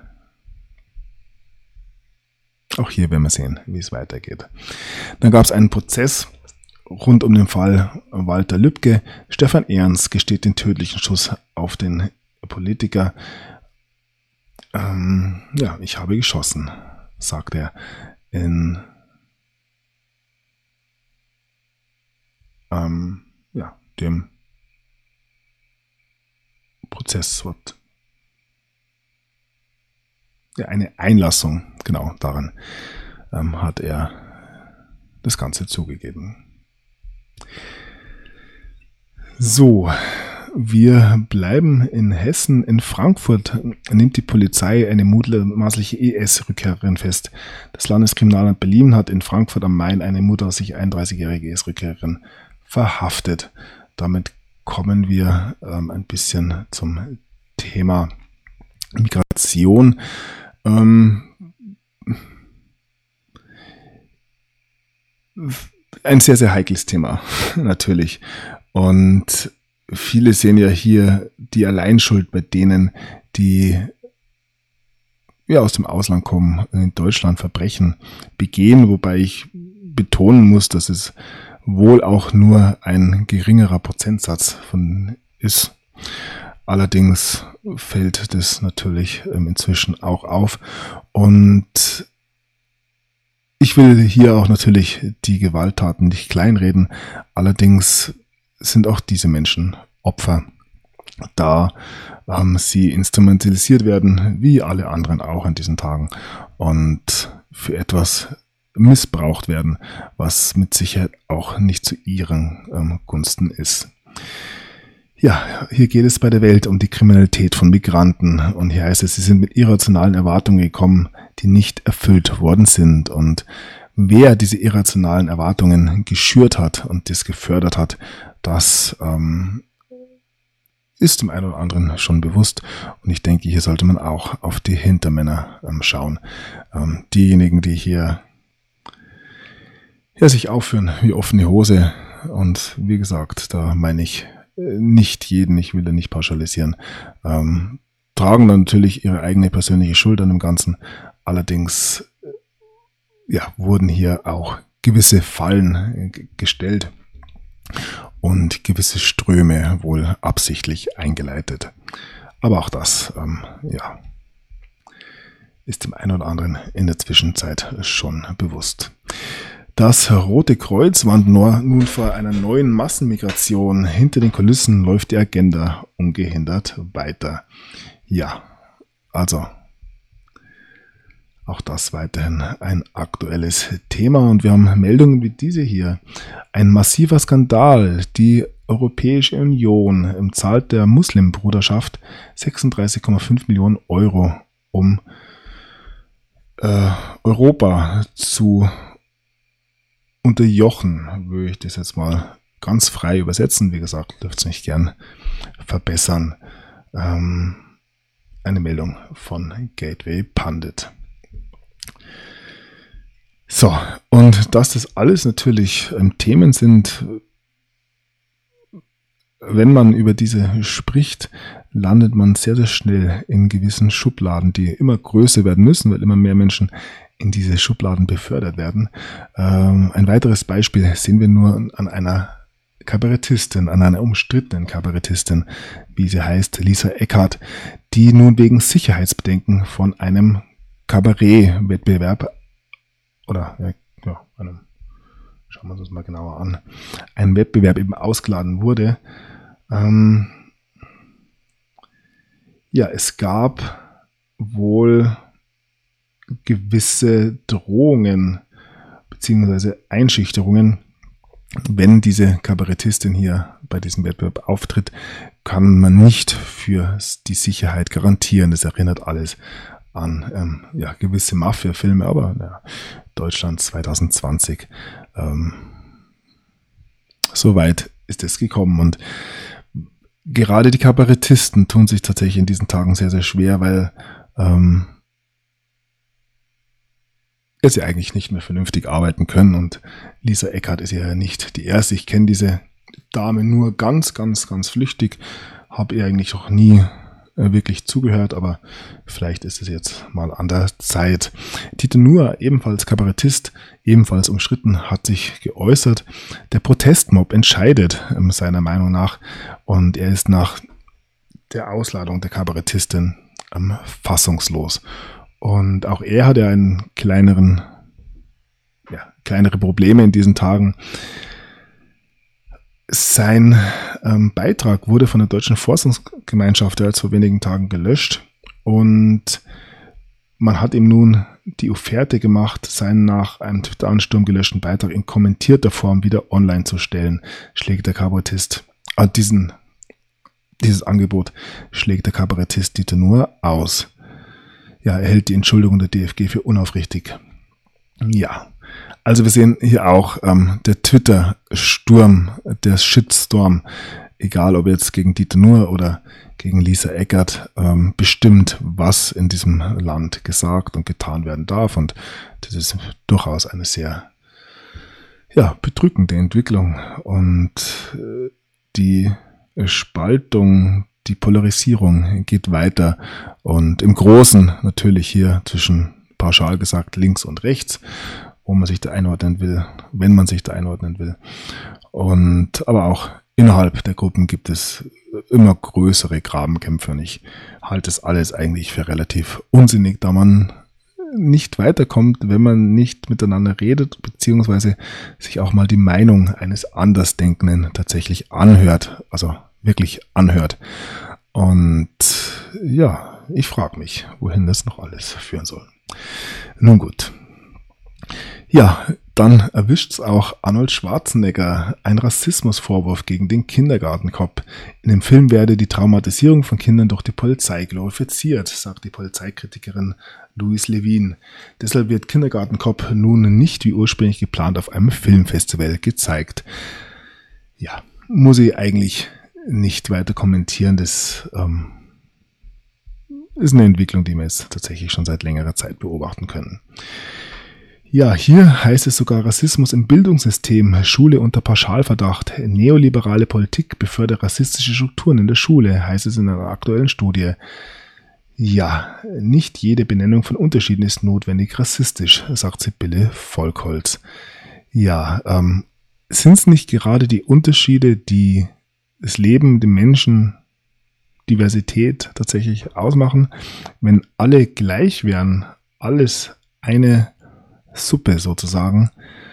Auch hier werden wir sehen, wie es weitergeht. Dann gab es einen Prozess rund um den Fall Walter Lübcke. Stefan Ehrens gesteht den tödlichen Schuss auf den Politiker. Ja, ich habe geschossen, sagt er in dem Prozesswort. Ja, eine Einlassung, genau, daran hat er das Ganze zugegeben. So, wir bleiben in Hessen. In Frankfurt nimmt die Polizei eine mutmaßliche IS-Rückkehrerin fest. Das Landeskriminalamt Berlin hat in Frankfurt am Main eine mutmaßlich 31-jährige IS-Rückkehrerin verhaftet. Damit kommen wir ein bisschen zum Thema Migration. Ein sehr, sehr heikles Thema, natürlich. Und viele sehen ja hier die Alleinschuld bei denen, die aus dem Ausland kommen, in Deutschland Verbrechen begehen, wobei ich betonen muss, dass es wohl auch nur ein geringerer Prozentsatz von ist. Allerdings fällt das natürlich inzwischen auch auf. Und ich will hier auch natürlich die Gewalttaten nicht kleinreden. Allerdings sind auch diese Menschen Opfer, da sie instrumentalisiert werden, wie alle anderen auch in diesen Tagen, und für etwas missbraucht werden, was mit Sicherheit auch nicht zu ihren Gunsten ist. Ja, hier geht es bei der Welt um die Kriminalität von Migranten, und hier heißt es, sie sind mit irrationalen Erwartungen gekommen, die nicht erfüllt worden sind. Und wer diese irrationalen Erwartungen geschürt hat und das gefördert hat, das ist dem einen oder anderen schon bewusst. Und ich denke, hier sollte man auch auf die Hintermänner schauen. Diejenigen, die hier sich aufführen wie offene Hose. Und wie gesagt, da meine ich nicht jeden, ich will da nicht pauschalisieren, tragen dann natürlich ihre eigene persönliche Schuld an dem Ganzen. Allerdings wurden hier auch gewisse Fallen gestellt und gewisse Ströme wohl absichtlich eingeleitet. Aber auch das ist dem einen oder anderen in der Zwischenzeit schon bewusst. Das Rote Kreuz warnt nun vor einer neuen Massenmigration. Hinter den Kulissen läuft die Agenda ungehindert weiter. Ja, also Auch das weiterhin ein aktuelles Thema. Und wir haben Meldungen wie diese hier. Ein massiver Skandal. Die Europäische Union zahlt der Muslimbruderschaft 36,5 Millionen Euro, um Europa zu unterjochen, würde ich das jetzt mal ganz frei übersetzen. Wie gesagt, dürft ihr mich gern verbessern. Eine Meldung von Gateway Pundit. So, und dass das alles natürlich Themen sind, wenn man über diese spricht, landet man sehr, sehr schnell in gewissen Schubladen, die immer größer werden müssen, weil immer mehr Menschen in diese Schubladen befördert werden. Ein weiteres Beispiel sehen wir nur an einer Kabarettistin, an einer umstrittenen Kabarettistin, wie sie heißt, Lisa Eckhardt, die nun wegen Sicherheitsbedenken von einem Kabarettwettbewerb oder schauen wir uns das mal genauer an, ein Wettbewerb eben ausgeladen wurde. Es gab wohl gewisse Drohungen bzw. Einschüchterungen. Wenn diese Kabarettistin hier bei diesem Wettbewerb auftritt, kann man nicht für die Sicherheit garantieren. Das erinnert alles an gewisse Mafia-Filme, aber Deutschland 2020. Soweit ist es gekommen. Und gerade die Kabarettisten tun sich tatsächlich in diesen Tagen sehr, sehr schwer, weil sie eigentlich nicht mehr vernünftig arbeiten können. Und Lisa Eckhardt ist ja nicht die erste. Ich kenne diese Dame nur ganz, ganz, ganz flüchtig. Habe ihr eigentlich auch nie wirklich zugehört, aber vielleicht ist es jetzt mal an der Zeit. Dieter Nuhr, ebenfalls Kabarettist, ebenfalls umstritten, hat sich geäußert. Der Protestmob entscheidet seiner Meinung nach und er ist nach der Ausladung der Kabarettistin fassungslos. Und auch er hatte kleinere Probleme in diesen Tagen. Sein Beitrag wurde von der Deutschen Forschungsgemeinschaft bereits vor wenigen Tagen gelöscht und man hat ihm nun die Offerte gemacht, seinen nach einem Twitter-Ansturm gelöschten Beitrag in kommentierter Form wieder online zu stellen, schlägt der Kabarettist. Dieses Angebot schlägt der Kabarettist Dieter Nuhr aus. Ja, er hält die Entschuldigung der DFG für unaufrichtig. Ja, also wir sehen hier auch der Twitter-Sturm, der Shitstorm, egal ob jetzt gegen Dieter Nuhr oder gegen Lisa Eckhardt, bestimmt, was in diesem Land gesagt und getan werden darf. Und das ist durchaus eine sehr bedrückende Entwicklung. Und die Spaltung, die Polarisierung geht weiter. Und im Großen natürlich hier zwischen, pauschal gesagt, links und rechts, wo man sich da einordnen will, wenn man sich da einordnen will. Und aber auch innerhalb der Gruppen gibt es immer größere Grabenkämpfe und ich halte es alles eigentlich für relativ unsinnig, da man nicht weiterkommt, wenn man nicht miteinander redet, beziehungsweise sich auch mal die Meinung eines Andersdenkenden tatsächlich anhört, also wirklich anhört. Und ja, ich frage mich, wohin das noch alles führen soll. Nun gut. Ja, dann erwischt es auch Arnold Schwarzenegger, ein Rassismusvorwurf gegen den Kindergartencop. In dem Film werde die Traumatisierung von Kindern durch die Polizei glorifiziert, sagt die Polizeikritikerin Louise Levin. Deshalb wird Kindergartencop nun nicht wie ursprünglich geplant auf einem Filmfestival gezeigt. Ja, muss ich eigentlich nicht weiter kommentieren. Das ist eine Entwicklung, die wir jetzt tatsächlich schon seit längerer Zeit beobachten können. Ja, hier heißt es sogar Rassismus im Bildungssystem, Schule unter Pauschalverdacht, neoliberale Politik befördert rassistische Strukturen in der Schule, heißt es in einer aktuellen Studie. Ja, nicht jede Benennung von Unterschieden ist notwendig rassistisch, sagt Sibylle Volkholz. Ja, sind es nicht gerade die Unterschiede, die das Leben, den Menschen, Diversität tatsächlich ausmachen? Wenn alle gleich wären, alles eine Suppe sozusagen,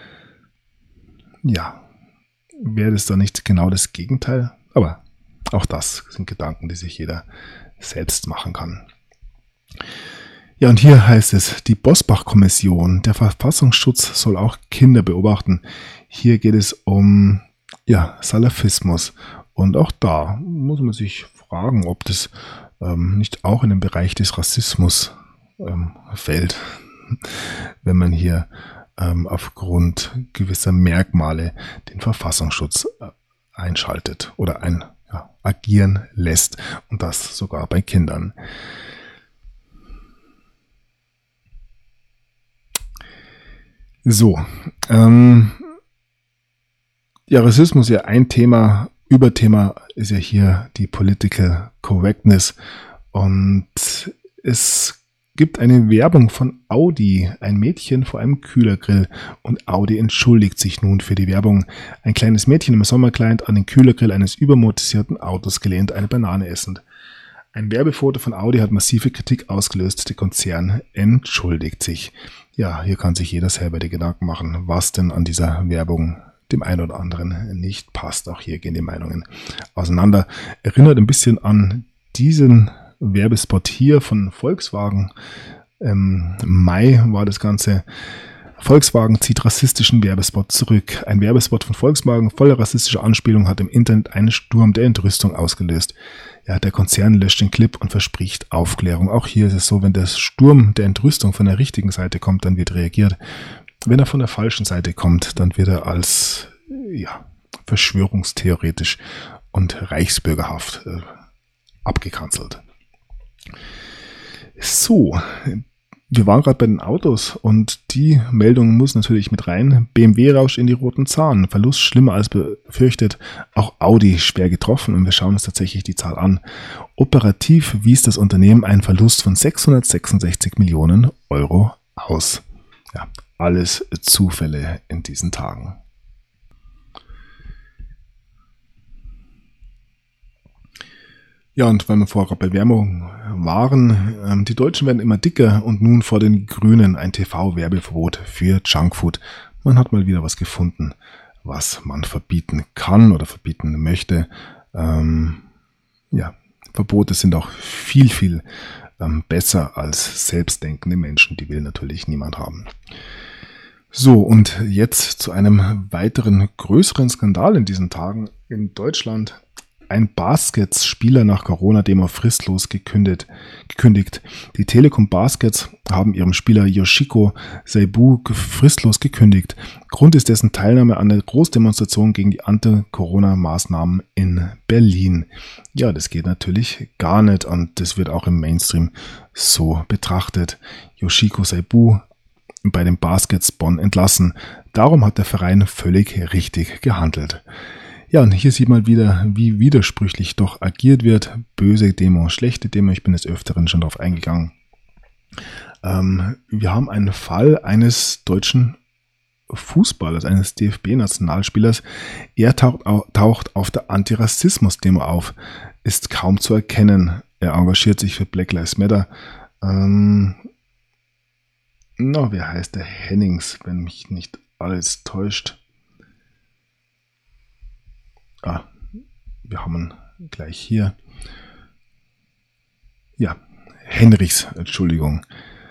ja, wäre das dann nicht genau das Gegenteil? Aber auch das sind Gedanken, die sich jeder selbst machen kann. Ja, und hier heißt es, die Bosbach-Kommission, der Verfassungsschutz soll auch Kinder beobachten. Hier geht es um Salafismus. Und auch da muss man sich fragen, ob das nicht auch in den Bereich des Rassismus fällt, wenn man hier aufgrund gewisser Merkmale den Verfassungsschutz einschaltet oder agieren lässt, und das sogar bei Kindern. So, Rassismus ja ein Thema, Überthema ist ja hier die Political Correctness, und es gibt eine Werbung von Audi, ein Mädchen vor einem Kühlergrill, und Audi entschuldigt sich nun für die Werbung. Ein kleines Mädchen im Sommerkleid an den Kühlergrill eines übermotorisierten Autos gelehnt, eine Banane essend. Ein Werbefoto von Audi hat massive Kritik ausgelöst. Der Konzern entschuldigt sich. Ja, hier kann sich jeder selber die Gedanken machen, was denn an dieser Werbung dem einen oder anderen nicht passt. Auch hier gehen die Meinungen auseinander. Erinnert ein bisschen an diesen Werbespot hier von Volkswagen. Im Mai war das Ganze. Volkswagen zieht rassistischen Werbespot zurück. Ein Werbespot von Volkswagen voller rassistischer Anspielung hat im Internet einen Sturm der Entrüstung ausgelöst. Ja, der Konzern löscht den Clip und verspricht Aufklärung. Auch hier ist es so, wenn der Sturm der Entrüstung von der richtigen Seite kommt, dann wird reagiert. Wenn er von der falschen Seite kommt, dann wird er als verschwörungstheoretisch und reichsbürgerhaft abgekanzelt. So, wir waren gerade bei den Autos und die Meldung muss natürlich mit rein. BMW rauscht in die roten Zahlen. Verlust schlimmer als befürchtet. Auch Audi schwer getroffen, und wir schauen uns tatsächlich die Zahl an. Operativ wies das Unternehmen einen Verlust von 666 Millionen Euro aus. Ja, alles Zufälle in diesen Tagen. Ja, und weil wir vorher bei Werbung waren, die Deutschen werden immer dicker, und nun vor den Grünen ein TV-Werbeverbot für Junkfood. Man hat mal wieder was gefunden, was man verbieten kann oder verbieten möchte. Verbote sind auch viel besser als selbstdenkende Menschen. Die will natürlich niemand haben. So, und jetzt zu einem weiteren größeren Skandal in diesen Tagen in Deutschland. Ein Baskets-Spieler nach Corona-Demo fristlos gekündigt. Die Telekom Baskets haben ihrem Spieler Yoshiko Saibu fristlos gekündigt. Grund ist dessen Teilnahme an der Großdemonstration gegen die Anti-Corona-Maßnahmen in Berlin. Ja, das geht natürlich gar nicht, und das wird auch im Mainstream so betrachtet. Yoshiko Saibu bei den Baskets Bonn entlassen. Darum hat der Verein völlig richtig gehandelt. Ja, und hier sieht man wieder, wie widersprüchlich doch agiert wird. Böse Demo, schlechte Demo, ich bin des Öfteren schon darauf eingegangen. Wir haben einen Fall eines deutschen Fußballers, eines DFB-Nationalspielers. Er taucht auf der Antirassismus-Demo auf, ist kaum zu erkennen. Er engagiert sich für Black Lives Matter. Wer heißt der? Hennings, wenn mich nicht alles täuscht. Wir haben ihn gleich hier. Ja, Henrichs, Entschuldigung.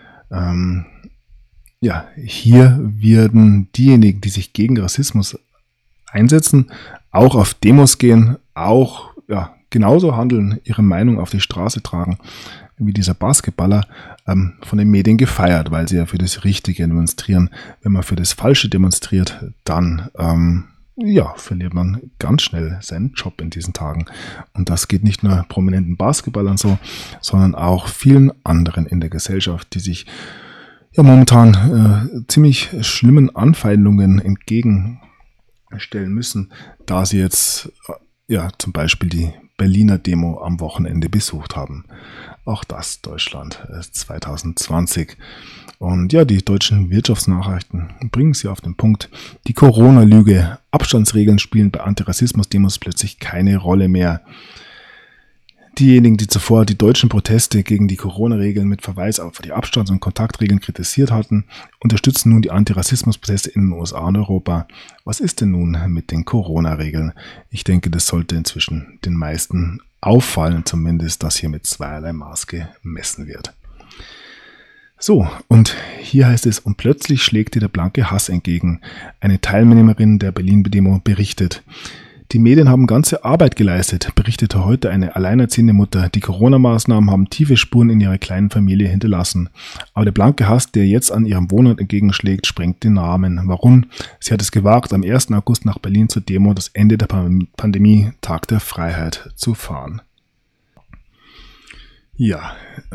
Hier werden diejenigen, die sich gegen Rassismus einsetzen, auch auf Demos gehen, auch genauso handeln, ihre Meinung auf die Straße tragen, wie dieser Basketballer, von den Medien gefeiert, weil sie ja für das Richtige demonstrieren. Wenn man für das Falsche demonstriert, dann verliert man ganz schnell seinen Job in diesen Tagen. Und das geht nicht nur prominenten Basketballern so, sondern auch vielen anderen in der Gesellschaft, die sich momentan ziemlich schlimmen Anfeindungen entgegenstellen müssen, da sie jetzt zum Beispiel die Berliner Demo am Wochenende besucht haben. Auch das Deutschland 2020. Und die deutschen Wirtschaftsnachrichten bringen sie auf den Punkt. Die Corona-Lüge. Abstandsregeln spielen bei Antirassismus-Demos plötzlich keine Rolle mehr. Diejenigen, die zuvor die deutschen Proteste gegen die Corona-Regeln mit Verweis auf die Abstands- und Kontaktregeln kritisiert hatten, unterstützen nun die Antirassismus-Proteste in den USA und Europa. Was ist denn nun mit den Corona-Regeln? Ich denke, das sollte inzwischen den meisten auffallen, zumindest, dass hier mit zweierlei Maß gemessen wird. So, und hier heißt es, und plötzlich schlägt ihr der blanke Hass entgegen. Eine Teilnehmerin der Berlin-Demo berichtet. Die Medien haben ganze Arbeit geleistet, berichtete heute eine alleinerziehende Mutter. Die Corona-Maßnahmen haben tiefe Spuren in ihrer kleinen Familie hinterlassen. Aber der blanke Hass, der jetzt an ihrem Wohnort entgegenschlägt, sprengt den Rahmen. Warum? Sie hat es gewagt, am 1. August nach Berlin zur Demo das Ende der Pandemie, Tag der Freiheit, zu fahren. Ja,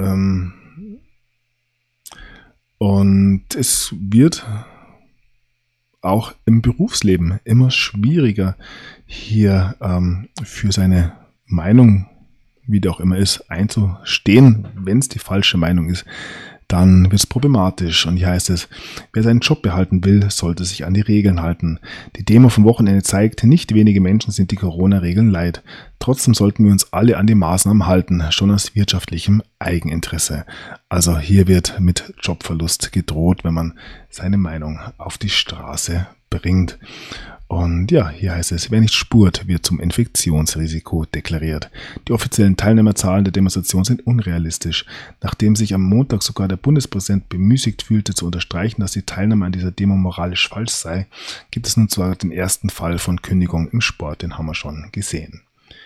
und es wird auch im Berufsleben immer schwieriger, hier für seine Meinung, wie die auch immer ist, einzustehen. Wenn es die falsche Meinung ist, dann wird es problematisch. Und hier heißt es, wer seinen Job behalten will, sollte sich an die Regeln halten. Die Demo vom Wochenende zeigt, nicht wenige Menschen sind die Corona-Regeln leid. Trotzdem sollten wir uns alle an die Maßnahmen halten, schon aus wirtschaftlichem Eigeninteresse. Also hier wird mit Jobverlust gedroht, wenn man seine Meinung auf die Straße bringt. Und ja, hier heißt es, wer nicht spurt, wird zum Infektionsrisiko deklariert. Die offiziellen Teilnehmerzahlen der Demonstration sind unrealistisch. Nachdem sich am Montag sogar der Bundespräsident bemüßigt fühlte zu unterstreichen, dass die Teilnahme an dieser Demo moralisch falsch sei, gibt es nun zwar den ersten Fall von Kündigung im Sport, den haben wir schon gesehen.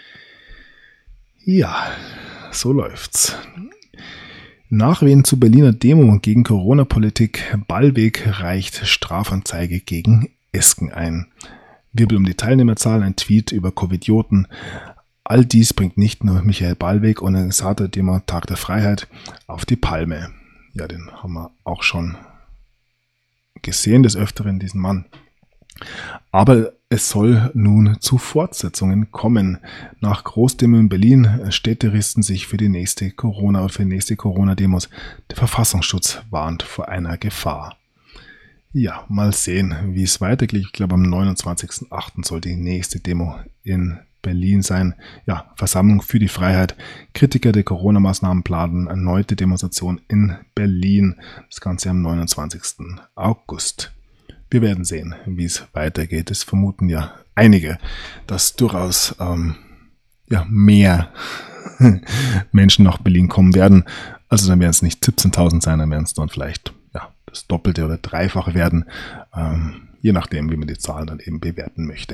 Ja, so läuft's. Nachwehen zu Berliner Demo gegen Corona-Politik. Ballweg reicht Strafanzeige gegen Esken ein. Wirbel um die Teilnehmerzahl, ein Tweet über Covidioten. All dies bringt nicht nur Michael Ballweg, Organisator der Demo Tag der Freiheit, auf die Palme. Ja, den haben wir auch schon gesehen, des Öfteren, diesen Mann. Aber es soll nun zu Fortsetzungen kommen. Nach Großdemo in Berlin, Städte rüsten sich für die nächste Corona-Demos. Der Verfassungsschutz warnt vor einer Gefahr. Ja, mal sehen, wie es weitergeht. Ich glaube, am 29.08. soll die nächste Demo in Berlin sein. Ja, Versammlung für die Freiheit. Kritiker der Corona-Maßnahmen planen erneute Demonstration in Berlin. Das Ganze am 29. August. Wir werden sehen, wie es weitergeht. Es vermuten ja einige, dass durchaus mehr Menschen nach Berlin kommen werden. Also dann werden es nicht 17.000 sein, dann werden es dann vielleicht das Doppelte oder Dreifache werden, je nachdem, wie man die Zahlen dann eben bewerten möchte.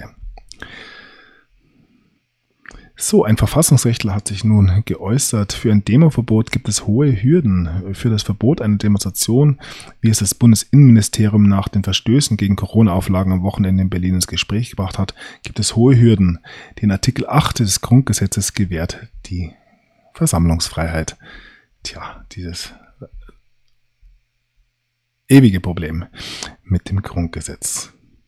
So, ein Verfassungsrechtler hat sich nun geäußert. Für ein Demoverbot gibt es hohe Hürden. Für das Verbot einer Demonstration, wie es das Bundesinnenministerium nach den Verstößen gegen Corona-Auflagen am Wochenende in Berlin ins Gespräch gebracht hat, gibt es hohe Hürden. Den Artikel 8 des Grundgesetzes gewährt die Versammlungsfreiheit. Tja, dieses ewige Problem mit dem Grundgesetz.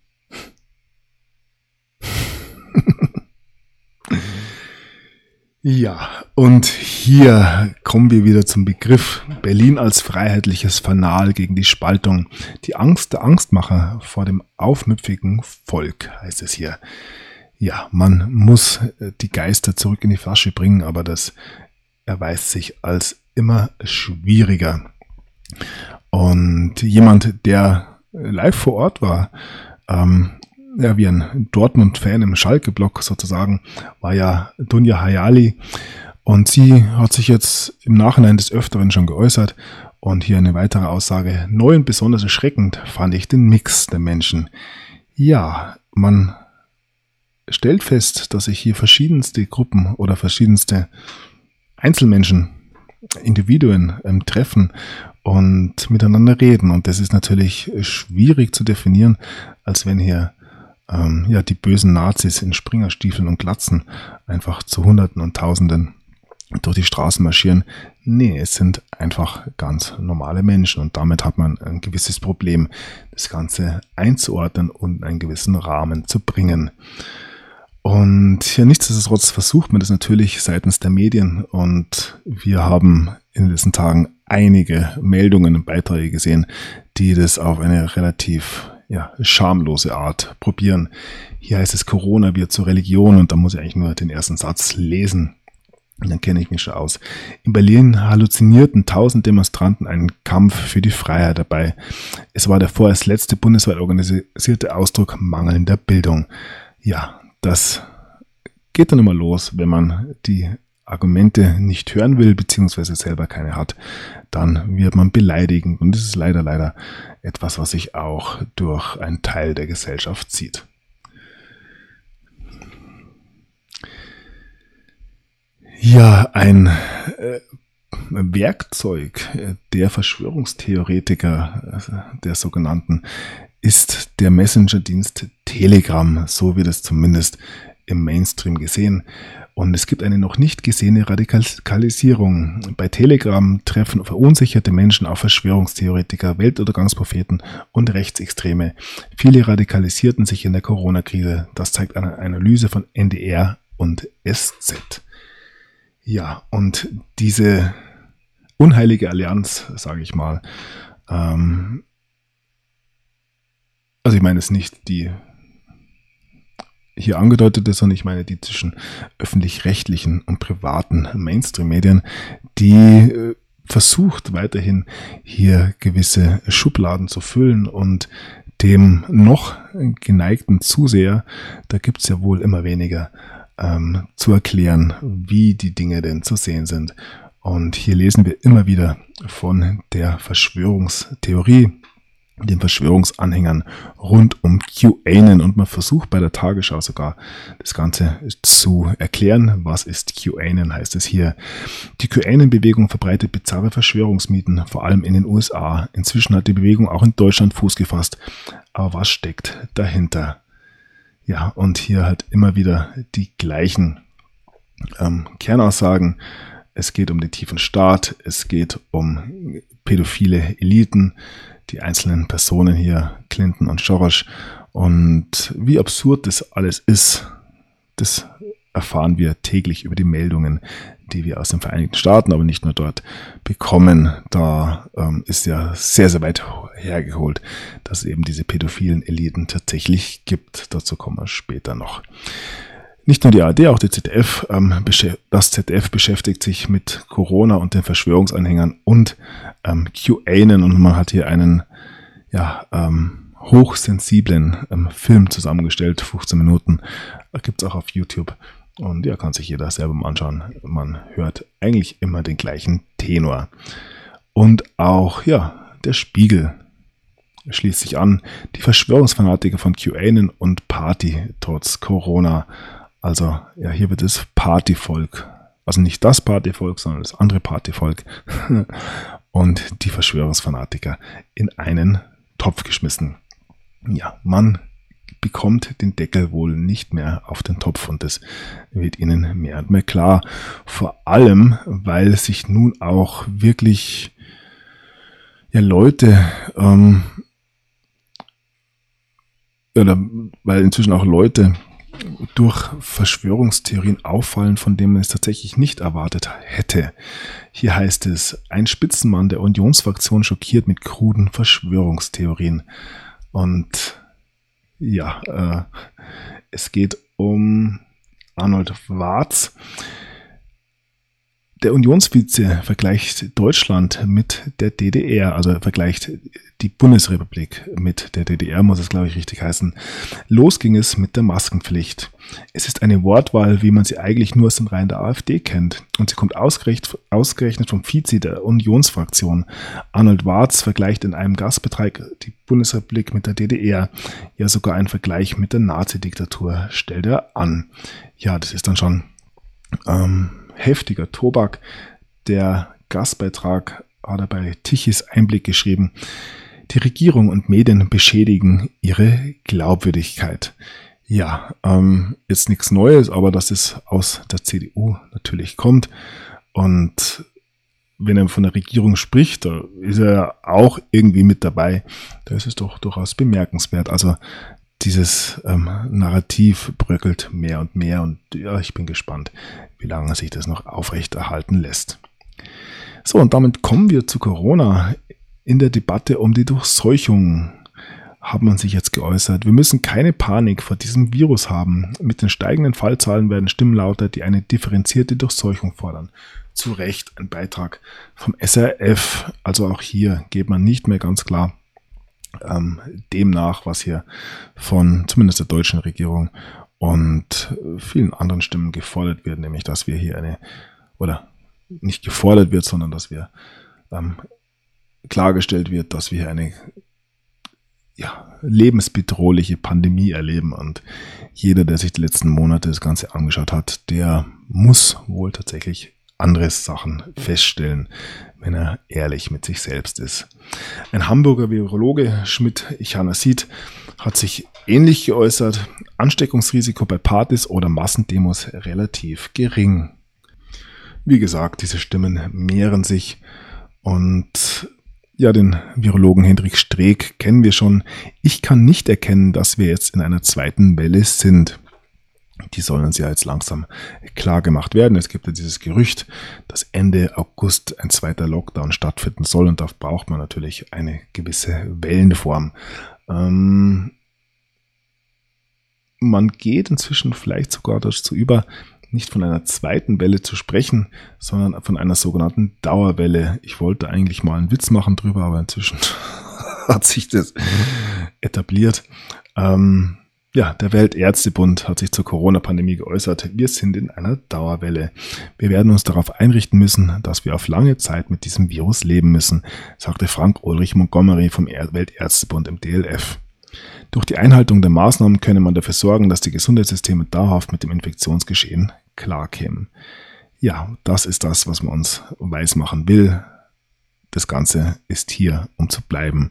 Ja, und hier kommen wir wieder zum Begriff Berlin als freiheitliches Fanal gegen die Spaltung. Die Angst der Angstmacher vor dem aufmüpfigen Volk, heißt es hier. Ja, man muss die Geister zurück in die Flasche bringen, aber das erweist sich als immer schwieriger. Und jemand, der live vor Ort war, wie ein Dortmund-Fan im Schalke-Block sozusagen, war ja Dunja Hayali. Und sie hat sich jetzt im Nachhinein des Öfteren schon geäußert. Und hier eine weitere Aussage. Neu und besonders erschreckend fand ich den Mix der Menschen. Ja, man stellt fest, dass sich hier verschiedenste Gruppen oder verschiedenste Einzelmenschen, Individuen treffen und miteinander reden. Und das ist natürlich schwierig zu definieren, als wenn hier die bösen Nazis in Springerstiefeln und Glatzen einfach zu Hunderten und Tausenden durch die Straßen marschieren. Nee, es sind einfach ganz normale Menschen und damit hat man ein gewisses Problem, das Ganze einzuordnen und einen gewissen Rahmen zu bringen. Und ja, nichtsdestotrotz versucht man das natürlich seitens der Medien und wir haben in den letzten Tagen einige Meldungen und Beiträge gesehen, die das auf eine relativ schamlose Art probieren. Hier heißt es, Corona wird zur Religion und da muss ich eigentlich nur den ersten Satz lesen. Und dann kenne ich mich schon aus. In Berlin halluzinierten 1000 Demonstranten einen Kampf für die Freiheit dabei. Es war der vorerst letzte bundesweit organisierte Ausdruck mangelnder Bildung. Ja, das geht dann immer los, wenn man die Argumente nicht hören will, beziehungsweise selber keine hat, dann wird man beleidigend. Und das ist leider etwas, was sich auch durch einen Teil der Gesellschaft zieht. Ja, ein Werkzeug der Verschwörungstheoretiker, der sogenannten, ist der Messenger-Dienst Telegram. So wird es zumindest im Mainstream gesehen. Und es gibt eine noch nicht gesehene Radikalisierung. Bei Telegram treffen verunsicherte Menschen auf Verschwörungstheoretiker, Weltuntergangspropheten und Rechtsextreme. Viele radikalisierten sich in der Corona-Krise. Das zeigt eine Analyse von NDR und SZ. Ja, und diese unheilige Allianz, sage ich mal, also ich meine es nicht die hier angedeutete, sondern ich meine die zwischen öffentlich-rechtlichen und privaten Mainstream-Medien, die versucht weiterhin hier gewisse Schubladen zu füllen und dem noch geneigten Zuseher, da gibt es ja wohl immer weniger, zu erklären, wie die Dinge denn zu sehen sind. Und hier lesen wir immer wieder von der Verschwörungstheorie, den Verschwörungsanhängern rund um QAnon, und man versucht bei der Tagesschau sogar das Ganze zu erklären. Was ist QAnon, heißt es hier. Die QAnon-Bewegung verbreitet bizarre Verschwörungsmythen, vor allem in den USA. Inzwischen hat die Bewegung auch in Deutschland Fuß gefasst. Aber was steckt dahinter? Ja, und hier halt immer wieder die gleichen Kernaussagen. Es geht um den tiefen Staat, es geht um pädophile Eliten, die einzelnen Personen hier, Clinton und Soros. Und wie absurd das alles ist, das erfahren wir täglich über die Meldungen, die wir aus den Vereinigten Staaten, aber nicht nur dort, bekommen. Da ist ja sehr, sehr weit hergeholt, dass es eben diese pädophilen Eliten tatsächlich gibt. Dazu kommen wir später noch. Nicht nur die ARD, auch die ZDF, das ZDF beschäftigt sich mit Corona und den Verschwörungsanhängern und QAnon, und man hat hier einen hochsensiblen Film zusammengestellt, 15 Minuten, gibt es auch auf YouTube, und ja, kann sich jeder selber mal anschauen. Man hört eigentlich immer den gleichen Tenor. Und auch, der Spiegel schließt sich an, die Verschwörungsfanatiker von QAnon und Party trotz Corona. Also, hier wird das Partyvolk, also nicht das Partyvolk, sondern das andere Partyvolk und die Verschwörungsfanatiker in einen Topf geschmissen. Ja, man bekommt den Deckel wohl nicht mehr auf den Topf, und das wird ihnen mehr und mehr klar. Vor allem, weil sich nun auch wirklich Leute, weil inzwischen auch Leute durch Verschwörungstheorien auffallen, von denen man es tatsächlich nicht erwartet hätte. Hier heißt es, ein Spitzenmann der Unionsfraktion schockiert mit kruden Verschwörungstheorien. Und es geht um Arnold Warz. Der Unionsvize vergleicht Deutschland mit der DDR, also vergleicht die Bundesrepublik mit der DDR, muss es, glaube ich, richtig heißen. Los ging es mit der Maskenpflicht. Es ist eine Wortwahl, wie man sie eigentlich nur aus den Reihen der AfD kennt. Und sie kommt ausgerechnet vom Vize der Unionsfraktion. Arnold Warz vergleicht in einem Gastbeitrag die Bundesrepublik mit der DDR. Ja, sogar einen Vergleich mit der Nazi-Diktatur stellt er an. Ja, das ist dann schon heftiger Tobak. Der Gastbeitrag hat er bei Tichys Einblick geschrieben. Die Regierung und Medien beschädigen ihre Glaubwürdigkeit. Ja, ist nichts Neues, aber dass es aus der CDU natürlich kommt. Und wenn er von der Regierung spricht, da ist er auch irgendwie mit dabei. Da ist es doch durchaus bemerkenswert. Also dieses Narrativ bröckelt mehr und mehr, und ja, ich bin gespannt, wie lange sich das noch aufrechterhalten lässt. So, und damit kommen wir zu Corona. In der Debatte um die Durchseuchung hat man sich jetzt geäußert. Wir müssen keine Panik vor diesem Virus haben. Mit den steigenden Fallzahlen werden Stimmen lauter, die eine differenzierte Durchseuchung fordern. Zu Recht ein Beitrag vom SRF. Also auch hier geht man nicht mehr ganz klar dem nach, was hier von zumindest der deutschen Regierung und vielen anderen Stimmen gefordert wird, nämlich dass wir hier eine oder nicht gefordert wird, sondern dass wir klargestellt wird, dass wir eine lebensbedrohliche Pandemie erleben, und jeder, der sich die letzten Monate das Ganze angeschaut hat, der muss wohl tatsächlich andere Sachen feststellen, wenn er ehrlich mit sich selbst ist. Ein Hamburger Virologe, Schmidt-Ichanasit, hat sich ähnlich geäußert: Ansteckungsrisiko bei Partys oder Massendemos relativ gering. Wie gesagt, diese Stimmen mehren sich, und ja, den Virologen Hendrik Streeck kennen wir schon. Ich kann nicht erkennen, dass wir jetzt in einer zweiten Welle sind. Die sollen uns ja jetzt langsam klar gemacht werden. Es gibt ja dieses Gerücht, dass Ende August ein zweiter Lockdown stattfinden soll, und da braucht man natürlich eine gewisse Wellenform. Man geht inzwischen vielleicht sogar dazu über, nicht von einer zweiten Welle zu sprechen, sondern von einer sogenannten Dauerwelle. Ich wollte eigentlich mal einen Witz machen drüber, aber inzwischen hat sich das etabliert. Der Weltärztebund hat sich zur Corona-Pandemie geäußert: Wir sind in einer Dauerwelle. Wir werden uns darauf einrichten müssen, dass wir auf lange Zeit mit diesem Virus leben müssen, sagte Frank Ulrich Montgomery vom Weltärztebund im DLF. Durch die Einhaltung der Maßnahmen könne man dafür sorgen, dass die Gesundheitssysteme dauerhaft mit dem Infektionsgeschehen klarkämen. Ja, das ist das, was man uns weismachen will. Das Ganze ist hier, um zu bleiben.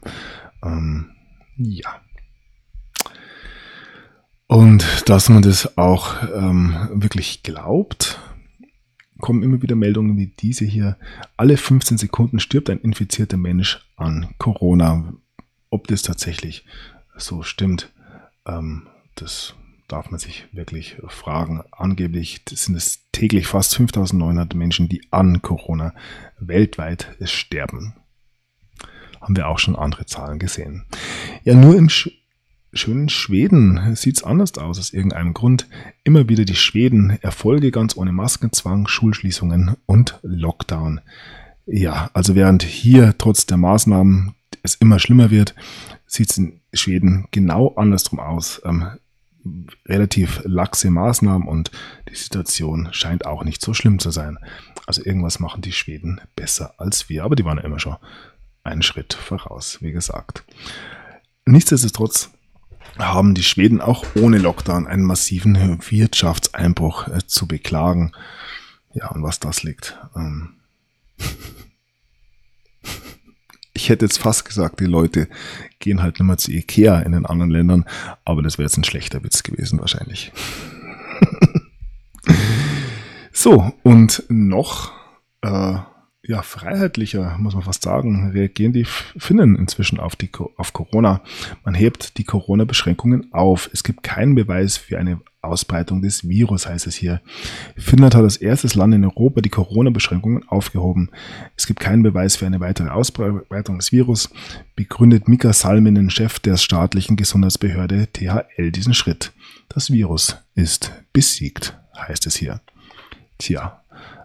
Und dass man das auch wirklich glaubt, kommen immer wieder Meldungen wie diese hier: Alle 15 Sekunden stirbt ein infizierter Mensch an Corona. Ob das tatsächlich so stimmt, das darf man sich wirklich fragen. Angeblich sind es täglich fast 5.900 Menschen, die an Corona weltweit sterben. Haben wir auch schon andere Zahlen gesehen. Ja, nur im schönen Schweden sieht es anders aus aus irgendeinem Grund. Immer wieder die Schweden: Erfolge ganz ohne Maskenzwang, Schulschließungen und Lockdown. Ja, also während hier trotz der Maßnahmen es immer schlimmer wird, sieht es in Schweden genau andersrum aus. Relativ laxe Maßnahmen, und die Situation scheint auch nicht so schlimm zu sein. Also irgendwas machen die Schweden besser als wir, aber die waren ja immer schon einen Schritt voraus, wie gesagt. Nichtsdestotrotz haben die Schweden auch ohne Lockdown einen massiven Wirtschaftseinbruch zu beklagen. Ja, und was das liegt. Ich hätte jetzt fast gesagt, die Leute gehen halt nicht mehr zu Ikea in den anderen Ländern, aber das wäre jetzt ein schlechter Witz gewesen wahrscheinlich. So, und noch freiheitlicher, muss man fast sagen, reagieren die Finnen inzwischen auf Corona. Man hebt die Corona-Beschränkungen auf. Es gibt keinen Beweis für eine Ausbreitung des Virus, heißt es hier. Finnland hat als erstes Land in Europa die Corona-Beschränkungen aufgehoben. Es gibt keinen Beweis für eine weitere Ausbreitung des Virus, begründet Mika Salminen, Chef der staatlichen Gesundheitsbehörde THL, diesen Schritt. Das Virus ist besiegt, heißt es hier. Tja,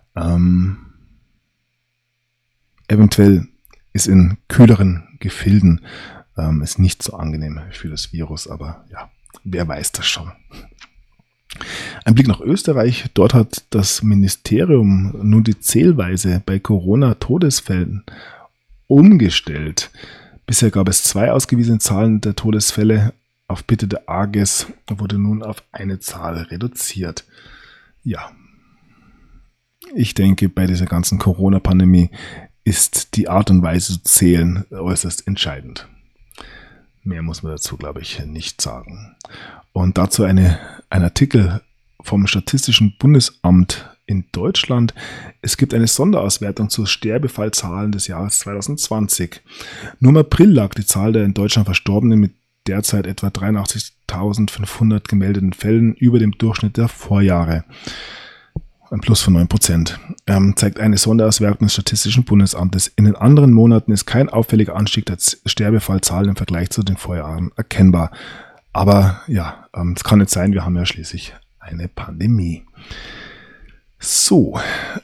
eventuell ist in kühleren Gefilden ist nicht so angenehm für das Virus, aber ja, wer weiß das schon. Ein Blick nach Österreich. Dort hat das Ministerium nun die Zählweise bei Corona-Todesfällen umgestellt. Bisher gab es 2 ausgewiesene Zahlen der Todesfälle. Auf Bitte der AGES wurde nun auf eine Zahl reduziert. Ja, ich denke, bei dieser ganzen Corona-Pandemie ist die Art und Weise zu zählen äußerst entscheidend. Mehr muss man dazu, glaube ich, nicht sagen. Und dazu ein Artikel vom Statistischen Bundesamt in Deutschland. Es gibt eine Sonderauswertung zu Sterbefallzahlen des Jahres 2020. Nur im April lag die Zahl der in Deutschland Verstorbenen mit derzeit etwa 83.500 gemeldeten Fällen über dem Durchschnitt der Vorjahre. Ein Plus von 9%, zeigt eine Sonderauswertung des Statistischen Bundesamtes. In den anderen Monaten ist kein auffälliger Anstieg der Sterbefallzahlen im Vergleich zu den Vorjahren erkennbar. Aber ja, es kann nicht sein, wir haben ja schließlich eine Pandemie. So,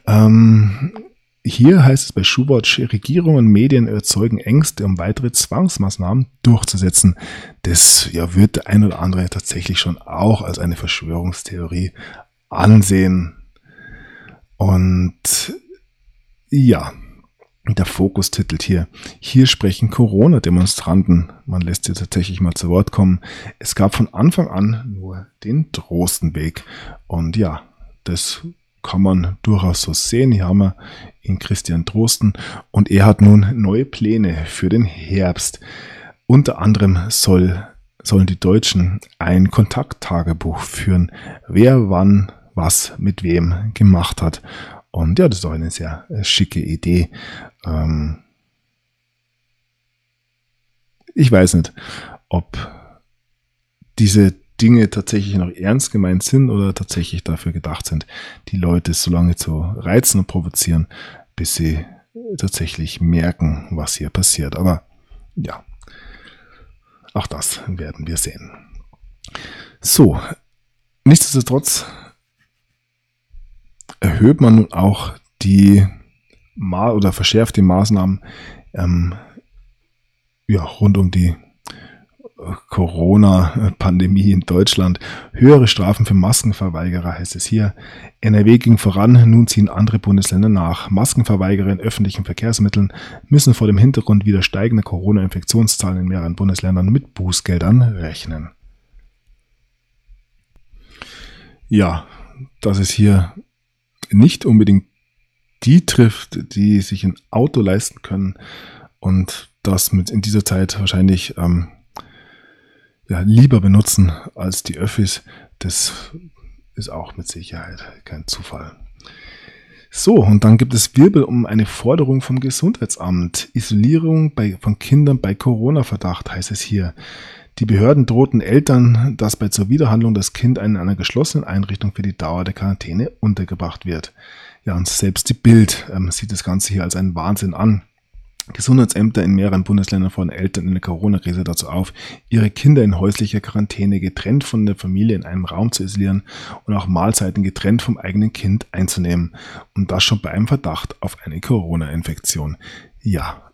hier heißt es bei Schuhwatch: Regierungen und Medien erzeugen Ängste, um weitere Zwangsmaßnahmen durchzusetzen. Das wird der ein oder andere tatsächlich schon auch als eine Verschwörungstheorie ansehen. Und ja, der Fokus titelt hier sprechen Corona-Demonstranten. Man lässt sie tatsächlich mal zu Wort kommen. Es gab von Anfang an nur den Drostenweg. Und ja, das kann man durchaus so sehen. Hier haben wir ihn Christian Drosten und er hat nun neue Pläne für den Herbst. Unter anderem sollen die Deutschen ein Kontakttagebuch führen, wer wann was mit wem gemacht hat. Und ja, das ist doch eine sehr schicke Idee. Ich weiß nicht, ob diese Dinge tatsächlich noch ernst gemeint sind oder tatsächlich dafür gedacht sind, die Leute so lange zu reizen und provozieren, bis sie tatsächlich merken, was hier passiert. Aber ja, auch das werden wir sehen. So, nichtsdestotrotz erhöht man nun auch verschärft die Maßnahmen rund um die Corona-Pandemie in Deutschland. Höhere Strafen für Maskenverweigerer heißt es hier. NRW ging voran, nun ziehen andere Bundesländer nach. Maskenverweigerer in öffentlichen Verkehrsmitteln müssen vor dem Hintergrund wieder steigender Corona-Infektionszahlen in mehreren Bundesländern mit Bußgeldern rechnen. Ja, dass es hier nicht unbedingt die trifft, die sich ein Auto leisten können und das in dieser Zeit wahrscheinlich lieber benutzen als die Öffis. Das ist auch mit Sicherheit kein Zufall. So, und dann gibt es Wirbel um eine Forderung vom Gesundheitsamt. Isolierung von Kindern bei Corona-Verdacht heißt es hier. Die Behörden drohten Eltern, dass bei Zuwiderhandlung das Kind in einer geschlossenen Einrichtung für die Dauer der Quarantäne untergebracht wird. Ja, und selbst die Bild sieht das Ganze hier als einen Wahnsinn an. Gesundheitsämter in mehreren Bundesländern fordern Eltern in der Corona-Krise dazu auf, ihre Kinder in häuslicher Quarantäne getrennt von der Familie in einem Raum zu isolieren und auch Mahlzeiten getrennt vom eigenen Kind einzunehmen. Und das schon bei einem Verdacht auf eine Corona-Infektion. Ja,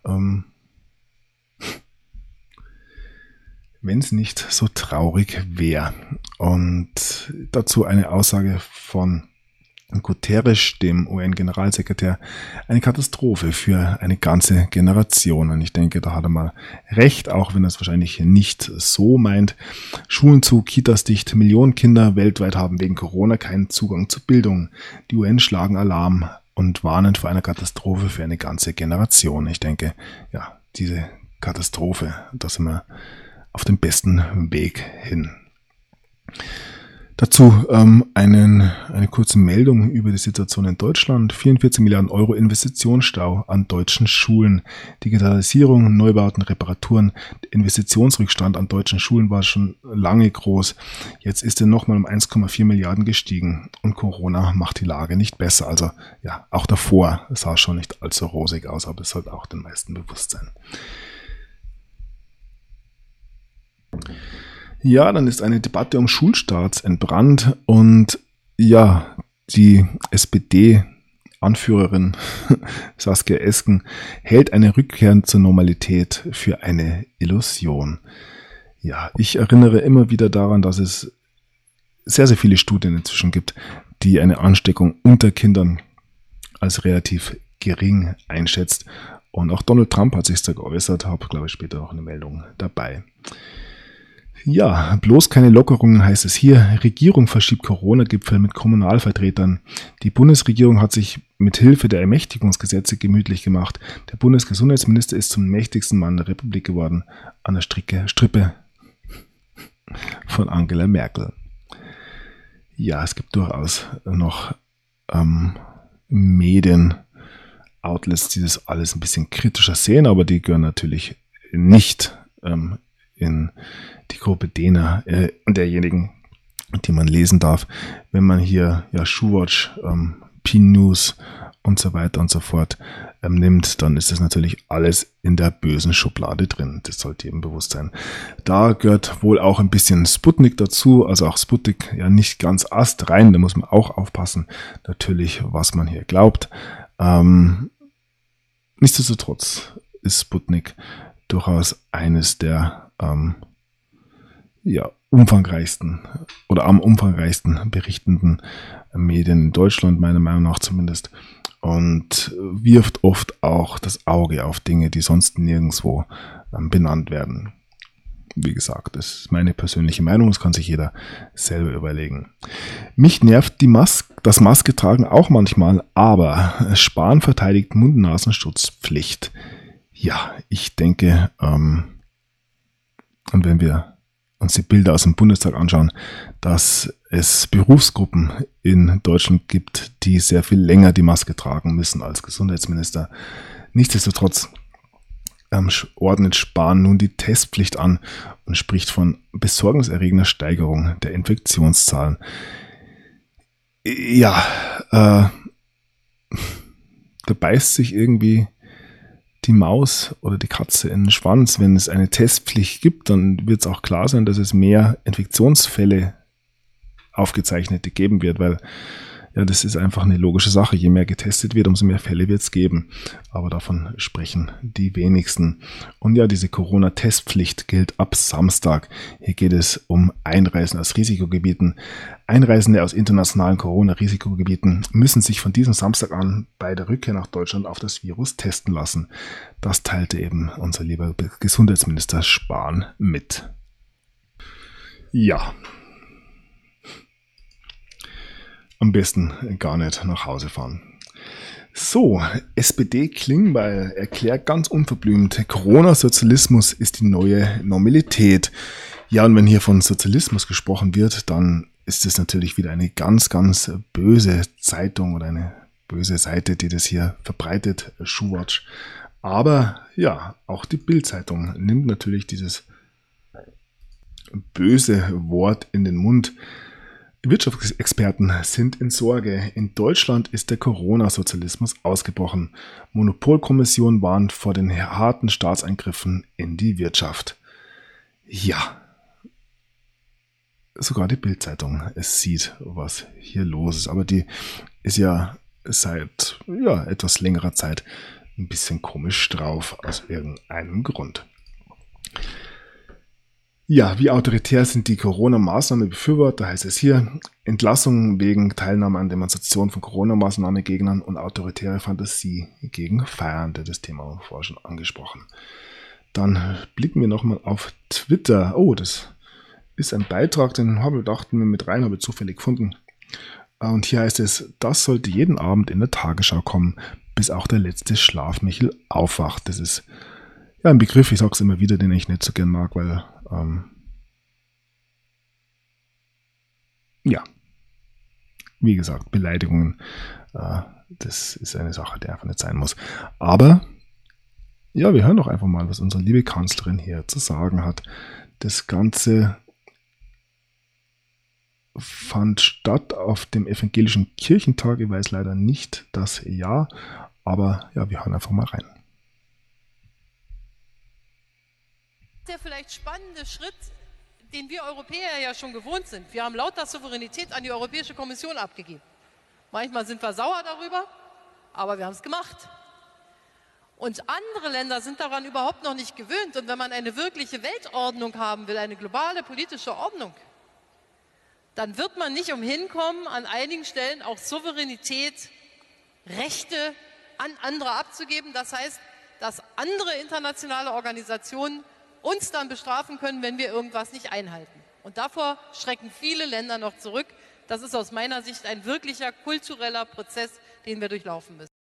wenn es nicht so traurig wäre. Und dazu eine Aussage von Guterres, dem UN-Generalsekretär, eine Katastrophe für eine ganze Generation. Und ich denke, da hat er mal recht, auch wenn er es wahrscheinlich nicht so meint. Schulen zu, Kitas dicht, Millionen Kinder weltweit haben wegen Corona keinen Zugang zu Bildung. Die UN schlagen Alarm und warnen vor einer Katastrophe für eine ganze Generation. Ich denke, ja, diese Katastrophe, da sind wir auf dem besten Weg hin. Dazu eine kurze Meldung über die Situation in Deutschland. 44 Milliarden Euro Investitionsstau an deutschen Schulen. Digitalisierung, Neubauten, Reparaturen. Der Investitionsrückstand an deutschen Schulen war schon lange groß. Jetzt ist er nochmal um 1,4 Milliarden gestiegen. Und Corona macht die Lage nicht besser. Also ja, auch davor sah es schon nicht allzu rosig aus, aber es sollte auch den meisten bewusst sein. Ja, dann ist eine Debatte um Schulstarts entbrannt und ja, die SPD-Anführerin Saskia Esken hält eine Rückkehr zur Normalität für eine Illusion. Ja, ich erinnere immer wieder daran, dass es sehr, sehr viele Studien inzwischen gibt, die eine Ansteckung unter Kindern als relativ gering einschätzt. Und auch Donald Trump hat sich da geäußert, habe, glaube ich, später noch eine Meldung dabei. Ja, bloß keine Lockerungen heißt es hier. Regierung verschiebt Corona-Gipfel mit Kommunalvertretern. Die Bundesregierung hat sich mit Hilfe der Ermächtigungsgesetze gemütlich gemacht. Der Bundesgesundheitsminister ist zum mächtigsten Mann der Republik geworden, an der Strippe von Angela Merkel. Ja, es gibt durchaus noch Medien-Outlets, die das alles ein bisschen kritischer sehen, aber die gehören natürlich nicht in die Gruppe derjenigen, die man lesen darf. Wenn man hier Schuhwatch, P-News und so weiter und so fort nimmt, dann ist das natürlich alles in der bösen Schublade drin. Das sollte jedem bewusst sein. Da gehört wohl auch ein bisschen Sputnik dazu, also auch Sputnik ja nicht ganz astrein, da muss man auch aufpassen, natürlich, was man hier glaubt. Nichtsdestotrotz ist Sputnik durchaus eines der umfangreichsten oder am umfangreichsten berichtenden Medien in Deutschland, meiner Meinung nach zumindest, und wirft oft auch das Auge auf Dinge, die sonst nirgendwo benannt werden. Wie gesagt, das ist meine persönliche Meinung, das kann sich jeder selber überlegen. Mich nervt das Masketragen auch manchmal, aber Spahn verteidigt Mund-Nasen-Schutzpflicht. Ja, ich denke, und wenn wir uns die Bilder aus dem Bundestag anschauen, dass es Berufsgruppen in Deutschland gibt, die sehr viel länger die Maske tragen müssen als Gesundheitsminister. Nichtsdestotrotz ordnet Spahn nun die Testpflicht an und spricht von besorgniserregender Steigerung der Infektionszahlen. Ja, da beißt sich irgendwie die Maus oder die Katze in den Schwanz. Wenn es eine Testpflicht gibt, dann wird es auch klar sein, dass es mehr Infektionsfälle aufgezeichnete geben wird, weil ja, das ist einfach eine logische Sache. Je mehr getestet wird, umso mehr Fälle wird es geben. Aber davon sprechen die wenigsten. Und ja, diese Corona-Testpflicht gilt ab Samstag. Hier geht es um Einreisen aus Risikogebieten. Einreisende aus internationalen Corona-Risikogebieten müssen sich von diesem Samstag an bei der Rückkehr nach Deutschland auf das Virus testen lassen. Das teilte eben unser lieber Gesundheitsminister Spahn mit. Ja. Am besten gar nicht nach Hause fahren. So, SPD-Klingbeil erklärt ganz unverblümt, Corona-Sozialismus ist die neue Normalität. Ja, und wenn hier von Sozialismus gesprochen wird, dann ist es natürlich wieder eine ganz, ganz böse Zeitung oder eine böse Seite, die das hier verbreitet, Schuhwatch. Aber ja, auch die Bild-Zeitung nimmt natürlich dieses böse Wort in den Mund. Wirtschaftsexperten sind in Sorge. In Deutschland ist der Corona-Sozialismus ausgebrochen. Monopolkommission warnt vor den harten Staatseingriffen in die Wirtschaft. Ja, sogar die Bild-Zeitung sieht, was hier los ist. Aber die ist ja seit etwas längerer Zeit ein bisschen komisch drauf, aus irgendeinem Grund. Ja, wie autoritär sind die Corona-Maßnahme-Befürworter, heißt es hier. Entlassungen wegen Teilnahme an Demonstrationen von Corona-Maßnahme-Gegnern und autoritäre Fantasie gegen Feiernde. Das Thema haben wir vorher schon angesprochen. Dann blicken wir nochmal auf Twitter. Oh, das ist ein Beitrag, den habe ich gedacht, mit rein, habe ich zufällig gefunden. Und hier heißt es, das sollte jeden Abend in der Tagesschau kommen, bis auch der letzte Schlafmichel aufwacht. Das ist ja ein Begriff, ich sage es immer wieder, den ich nicht so gern mag, weil wie gesagt, Beleidigungen, das ist eine Sache, die einfach nicht sein muss. Aber ja, wir hören doch einfach mal, was unsere liebe Kanzlerin hier zu sagen hat. Das Ganze fand statt auf dem Evangelischen Kirchentag. Ich weiß leider nicht das Jahr, aber ja, wir hören einfach mal rein. Der vielleicht spannende Schritt, den wir Europäer ja schon gewohnt sind. Wir haben lauter Souveränität an die Europäische Kommission abgegeben. Manchmal sind wir sauer darüber, aber wir haben es gemacht. Und andere Länder sind daran überhaupt noch nicht gewöhnt. Und wenn man eine wirkliche Weltordnung haben will, eine globale politische Ordnung, dann wird man nicht umhin kommen, an einigen Stellen auch Souveränität, Rechte an andere abzugeben. Das heißt, dass andere internationale Organisationen uns dann bestrafen können, wenn wir irgendwas nicht einhalten. Und davor schrecken viele Länder noch zurück. Das ist aus meiner Sicht ein wirklicher kultureller Prozess, den wir durchlaufen müssen.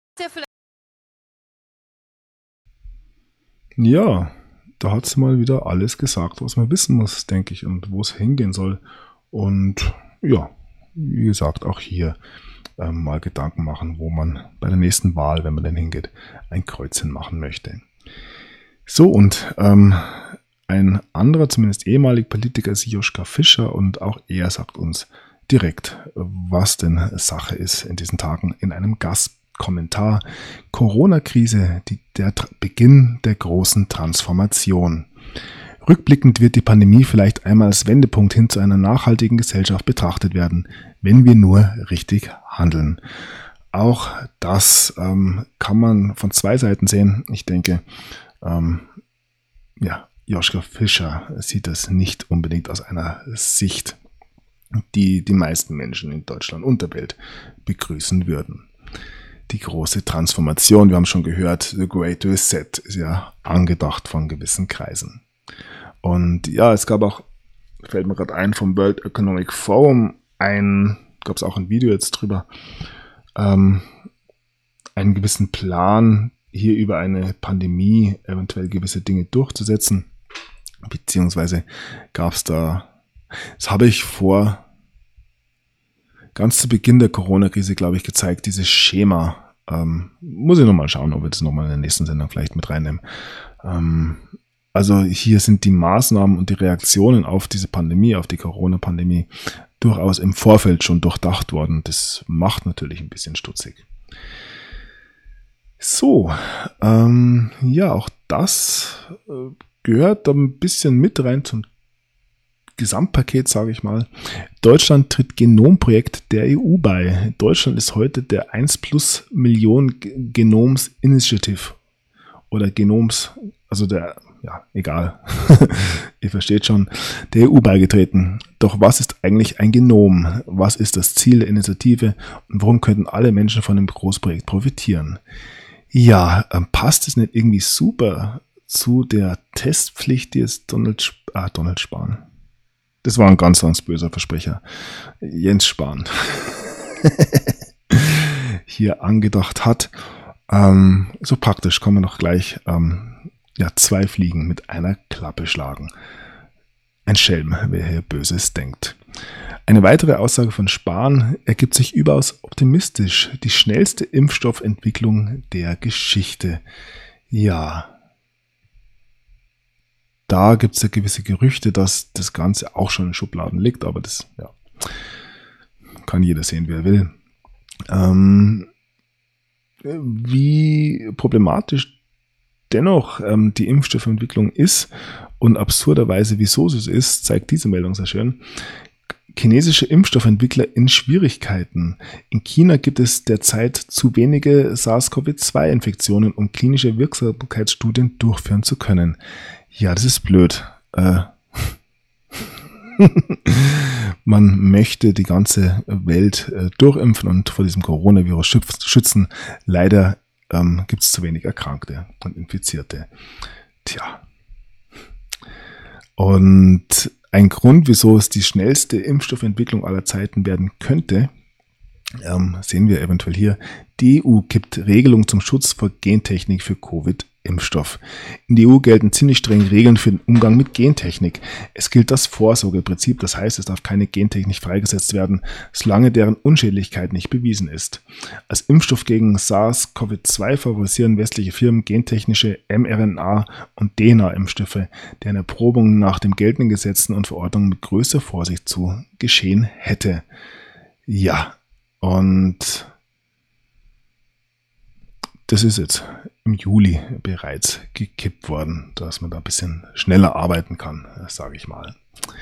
Ja, da hat sie mal wieder alles gesagt, was man wissen muss, denke ich, und wo es hingehen soll. Und ja, wie gesagt, auch hier mal Gedanken machen, wo man bei der nächsten Wahl, wenn man denn hingeht, ein Kreuzchen machen möchte. So, und ein anderer, zumindest ehemaliger Politiker ist Joschka Fischer, und auch er sagt uns direkt, was denn Sache ist in diesen Tagen in einem Gastkommentar. Corona-Krise, der Beginn der großen Transformation. Rückblickend wird die Pandemie vielleicht einmal als Wendepunkt hin zu einer nachhaltigen Gesellschaft betrachtet werden, wenn wir nur richtig handeln. Auch das kann man von zwei Seiten sehen. Ich denke, Joschka Fischer sieht das nicht unbedingt aus einer Sicht, die die meisten Menschen in Deutschland und der Welt begrüßen würden. Die große Transformation, wir haben schon gehört, The Great Reset ist ja angedacht von gewissen Kreisen. Und ja, es gab auch, fällt mir gerade ein, vom World Economic Forum gab es auch ein Video jetzt drüber, einen gewissen Plan, hier über eine Pandemie eventuell gewisse Dinge durchzusetzen. Beziehungsweise gab es das habe ich ganz zu Beginn der Corona-Krise, glaube ich, gezeigt, dieses Schema. Muss ich nochmal schauen, ob wir das nochmal in der nächsten Sendung vielleicht mit reinnehmen. Also hier sind die Maßnahmen und die Reaktionen auf diese Pandemie, auf die Corona-Pandemie, durchaus im Vorfeld schon durchdacht worden. Das macht natürlich ein bisschen stutzig. So, ja, auch das gehört da ein bisschen mit rein zum Gesamtpaket, sage ich mal. Deutschland tritt Genomprojekt der EU bei. Deutschland ist heute der 1+ Million Genomes Initiative oder Genoms, also der, ja, egal, ihr versteht schon, der EU beigetreten. Doch was ist eigentlich ein Genom? Was ist das Ziel der Initiative und warum könnten alle Menschen von dem Großprojekt profitieren? Ja, passt es nicht irgendwie super zu der Testpflicht, die jetzt Donald Spahn. Das war ein ganz, ganz böser Versprecher. Jens Spahn hier angedacht hat. So praktisch kann man noch gleich 2 Fliegen mit einer Klappe schlagen. Ein Schelm, wer hier Böses denkt. Eine weitere Aussage von Spahn ergibt sich überaus optimistisch. Die schnellste Impfstoffentwicklung der Geschichte. Ja, da gibt es ja gewisse Gerüchte, dass das Ganze auch schon in Schubladen liegt, aber das kann jeder sehen, wer will. Wie problematisch dennoch die Impfstoffentwicklung ist und absurderweise wieso es ist, zeigt diese Meldung sehr schön. Chinesische Impfstoffentwickler in Schwierigkeiten. In China gibt es derzeit zu wenige SARS-CoV-2-Infektionen, um klinische Wirksamkeitsstudien durchführen zu können. Ja, das ist blöd. Man möchte die ganze Welt durchimpfen und vor diesem Coronavirus schützen. Leider gibt es zu wenig Erkrankte und Infizierte. Tja. Und ein Grund, wieso es die schnellste Impfstoffentwicklung aller Zeiten werden könnte, sehen wir eventuell hier. Die EU gibt Regelungen zum Schutz vor Gentechnik für Covid-Impfstoff. In der EU gelten ziemlich strenge Regeln für den Umgang mit Gentechnik. Es gilt das Vorsorgeprinzip, das heißt, es darf keine Gentechnik freigesetzt werden, solange deren Unschädlichkeit nicht bewiesen ist. Als Impfstoff gegen SARS-CoV-2 favorisieren westliche Firmen gentechnische mRNA- und DNA-Impfstoffe, deren Erprobung nach den geltenden Gesetzen und Verordnungen mit größter Vorsicht zu geschehen hätte. Ja, und das ist jetzt im Juli bereits gekippt worden, dass man da ein bisschen schneller arbeiten kann, sage ich mal.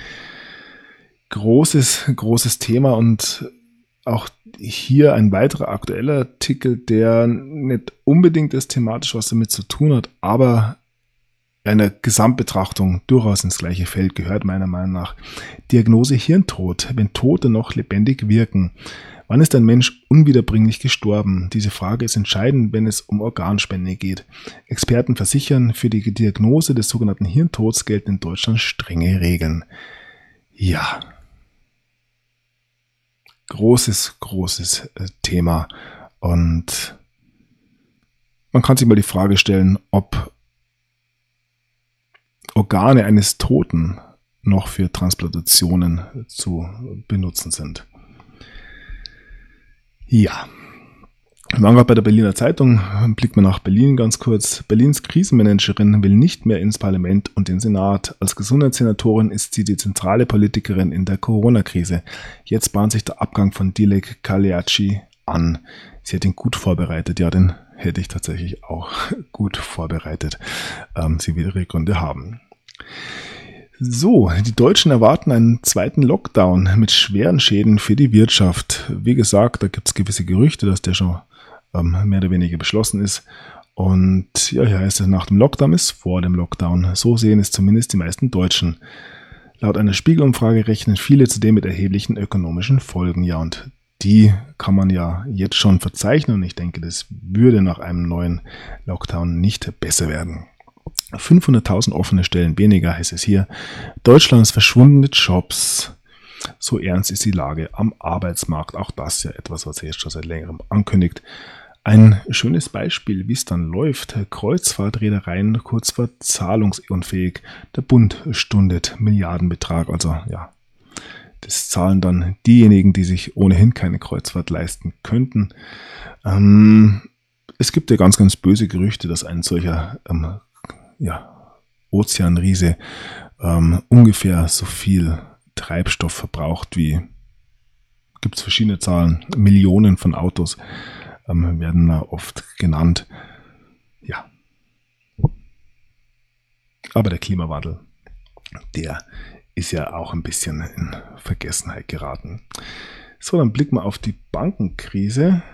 Großes Thema und auch hier ein weiterer aktueller Artikel, der nicht unbedingt das thematisch was damit zu tun hat, aber einer Gesamtbetrachtung durchaus ins gleiche Feld gehört, meiner Meinung nach. Diagnose Hirntod, wenn Tote noch lebendig wirken. Wann ist ein Mensch unwiederbringlich gestorben? Diese Frage ist entscheidend, wenn es um Organspende geht. Experten versichern, für die Diagnose des sogenannten Hirntods gelten in Deutschland strenge Regeln. Ja, großes Thema. Und man kann sich mal die Frage stellen, ob Organe eines Toten noch für Transplantationen zu benutzen sind. Ja, wir waren gerade bei der Berliner Zeitung, blicken wir nach Berlin ganz kurz. Berlins Krisenmanagerin will nicht mehr ins Parlament und den Senat. Als Gesundheitssenatorin ist sie die zentrale Politikerin in der Corona-Krise. Jetzt bahnt sich der Abgang von Dilek Kaliaci an. Sie hat ihn gut vorbereitet. Ja, den hätte ich tatsächlich auch gut vorbereitet. Sie will ihre Gründe haben. So, die Deutschen erwarten einen zweiten Lockdown mit schweren Schäden für die Wirtschaft. Wie gesagt, da gibt es gewisse Gerüchte, dass der schon mehr oder weniger beschlossen ist. Und ja, hier heißt es, nach dem Lockdown ist vor dem Lockdown. So sehen es zumindest die meisten Deutschen. Laut einer Spiegelumfrage rechnen viele zudem mit erheblichen ökonomischen Folgen. Ja, und die kann man ja jetzt schon verzeichnen und ich denke, das würde nach einem neuen Lockdown nicht besser werden. 500.000 offene Stellen weniger, heißt es hier. Deutschlands verschwundene Jobs. So ernst ist die Lage am Arbeitsmarkt. Auch das ja etwas, was er jetzt schon seit längerem ankündigt. Ein schönes Beispiel, wie es dann läuft. Kreuzfahrtreedereien kurz vor zahlungsunfähig. Der Bund stundet Milliardenbetrag. Also ja, das zahlen dann diejenigen, die sich ohnehin keine Kreuzfahrt leisten könnten. Es gibt ja ganz, ganz böse Gerüchte, dass ein solcher Ozeanriese ungefähr so viel Treibstoff verbraucht wie, gibt es verschiedene Zahlen, Millionen von Autos werden da oft genannt. Ja. Aber der Klimawandel, der ist ja auch ein bisschen in Vergessenheit geraten. So, dann blicken wir auf die Bankenkrise.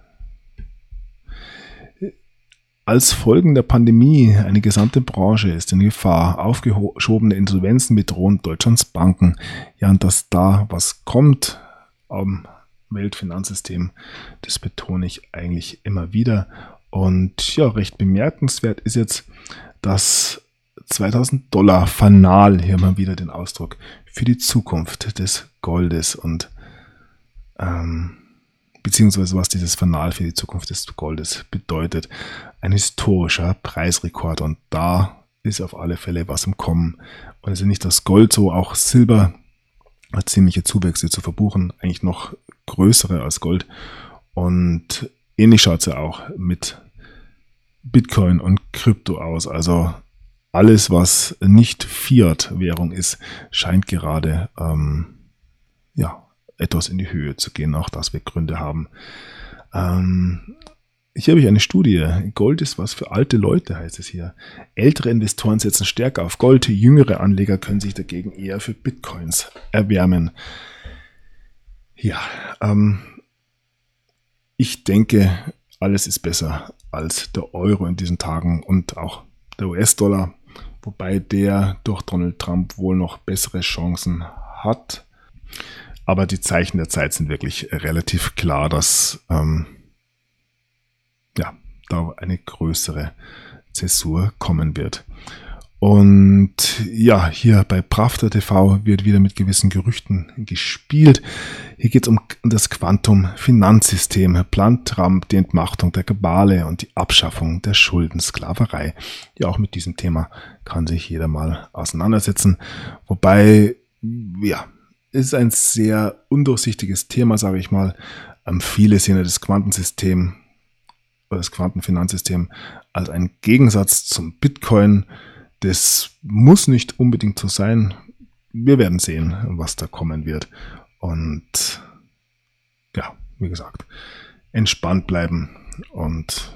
Als Folgen der Pandemie eine gesamte Branche ist in Gefahr. Aufgeschobene Insolvenzen bedrohen Deutschlands Banken. Ja, und dass da was kommt am Weltfinanzsystem, das betone ich eigentlich immer wieder. Und ja, recht bemerkenswert ist jetzt, dass $2000 Fanal, hier mal wieder den Ausdruck, für die Zukunft des Goldes und beziehungsweise was dieses Fanal für die Zukunft des Goldes bedeutet. Ein historischer Preisrekord und da ist auf alle Fälle was im Kommen. Und es ist nicht das Gold so, auch Silber hat ziemliche Zuwächse zu verbuchen, eigentlich noch größere als Gold. Und ähnlich schaut es ja auch mit Bitcoin und Krypto aus. Also alles, was nicht Fiat-Währung ist, scheint gerade etwas in die Höhe zu gehen. Auch das wird Gründe haben. Hier habe ich eine Studie. Gold ist was für alte Leute, heißt es hier. Ältere Investoren setzen stärker auf Gold. Jüngere Anleger können sich dagegen eher für Bitcoins erwärmen. Ja, ich denke, alles ist besser als der Euro in diesen Tagen und auch der US-Dollar, wobei der durch Donald Trump wohl noch bessere Chancen hat. Aber die Zeichen der Zeit sind wirklich relativ klar, dass da eine größere Zäsur kommen wird. Und ja, hier bei Pravda TV wird wieder mit gewissen Gerüchten gespielt. Hier geht es um das Quantum-Finanzsystem. Plant Trump die Entmachtung der Kabale und die Abschaffung der Schuldensklaverei. Ja, auch mit diesem Thema kann sich jeder mal auseinandersetzen. Wobei, ja, es ist ein sehr undurchsichtiges Thema, sage ich mal. Viele sehen ja das Quantensystem oder das Quantenfinanzsystem als einen Gegensatz zum Bitcoin. Das muss nicht unbedingt so sein. Wir werden sehen, was da kommen wird. Und ja, wie gesagt, entspannt bleiben und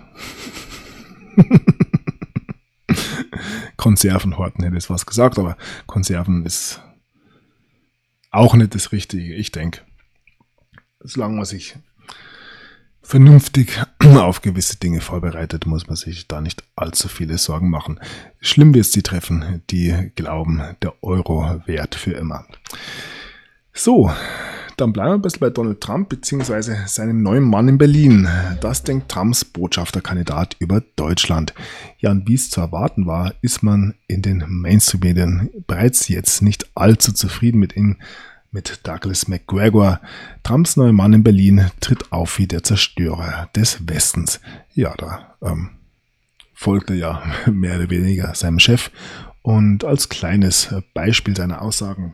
Konserven horten, hätte ich was gesagt, aber Konserven ist auch nicht das Richtige, ich denke. Solange man sich vernünftig auf gewisse Dinge vorbereitet, muss man sich da nicht allzu viele Sorgen machen. Schlimm wird es die treffen, die glauben, der Euro währt für immer. So, dann bleiben wir ein bisschen bei Donald Trump bzw. seinem neuen Mann in Berlin. Das denkt Trumps Botschafterkandidat über Deutschland. Ja, und wie es zu erwarten war, ist man in den Mainstream-Medien bereits jetzt nicht allzu zufrieden mit ihm. Mit Douglas McGregor. Trumps neuer Mann in Berlin tritt auf wie der Zerstörer des Westens. Ja, da folgt er ja mehr oder weniger seinem Chef. Und als kleines Beispiel seiner Aussagen.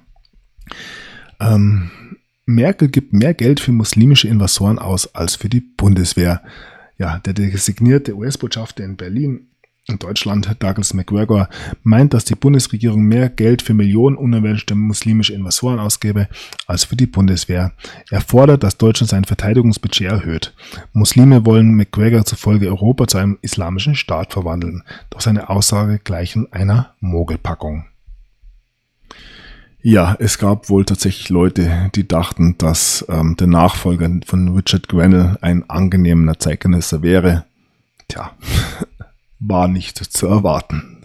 Merkel gibt mehr Geld für muslimische Invasoren aus als für die Bundeswehr. Ja, der designierte US-Botschafter in Berlin in Deutschland, Douglas McGregor, meint, dass die Bundesregierung mehr Geld für Millionen unerwünschte muslimische Invasoren ausgebe als für die Bundeswehr. Er fordert, dass Deutschland sein Verteidigungsbudget erhöht. Muslime wollen McGregor zufolge Europa zu einem islamischen Staat verwandeln. Doch seine Aussage gleichen einer Mogelpackung. Ja, es gab wohl tatsächlich Leute, die dachten, dass der Nachfolger von Richard Grenell ein angenehmer Zeitgenosser wäre. Tja, war nicht zu erwarten.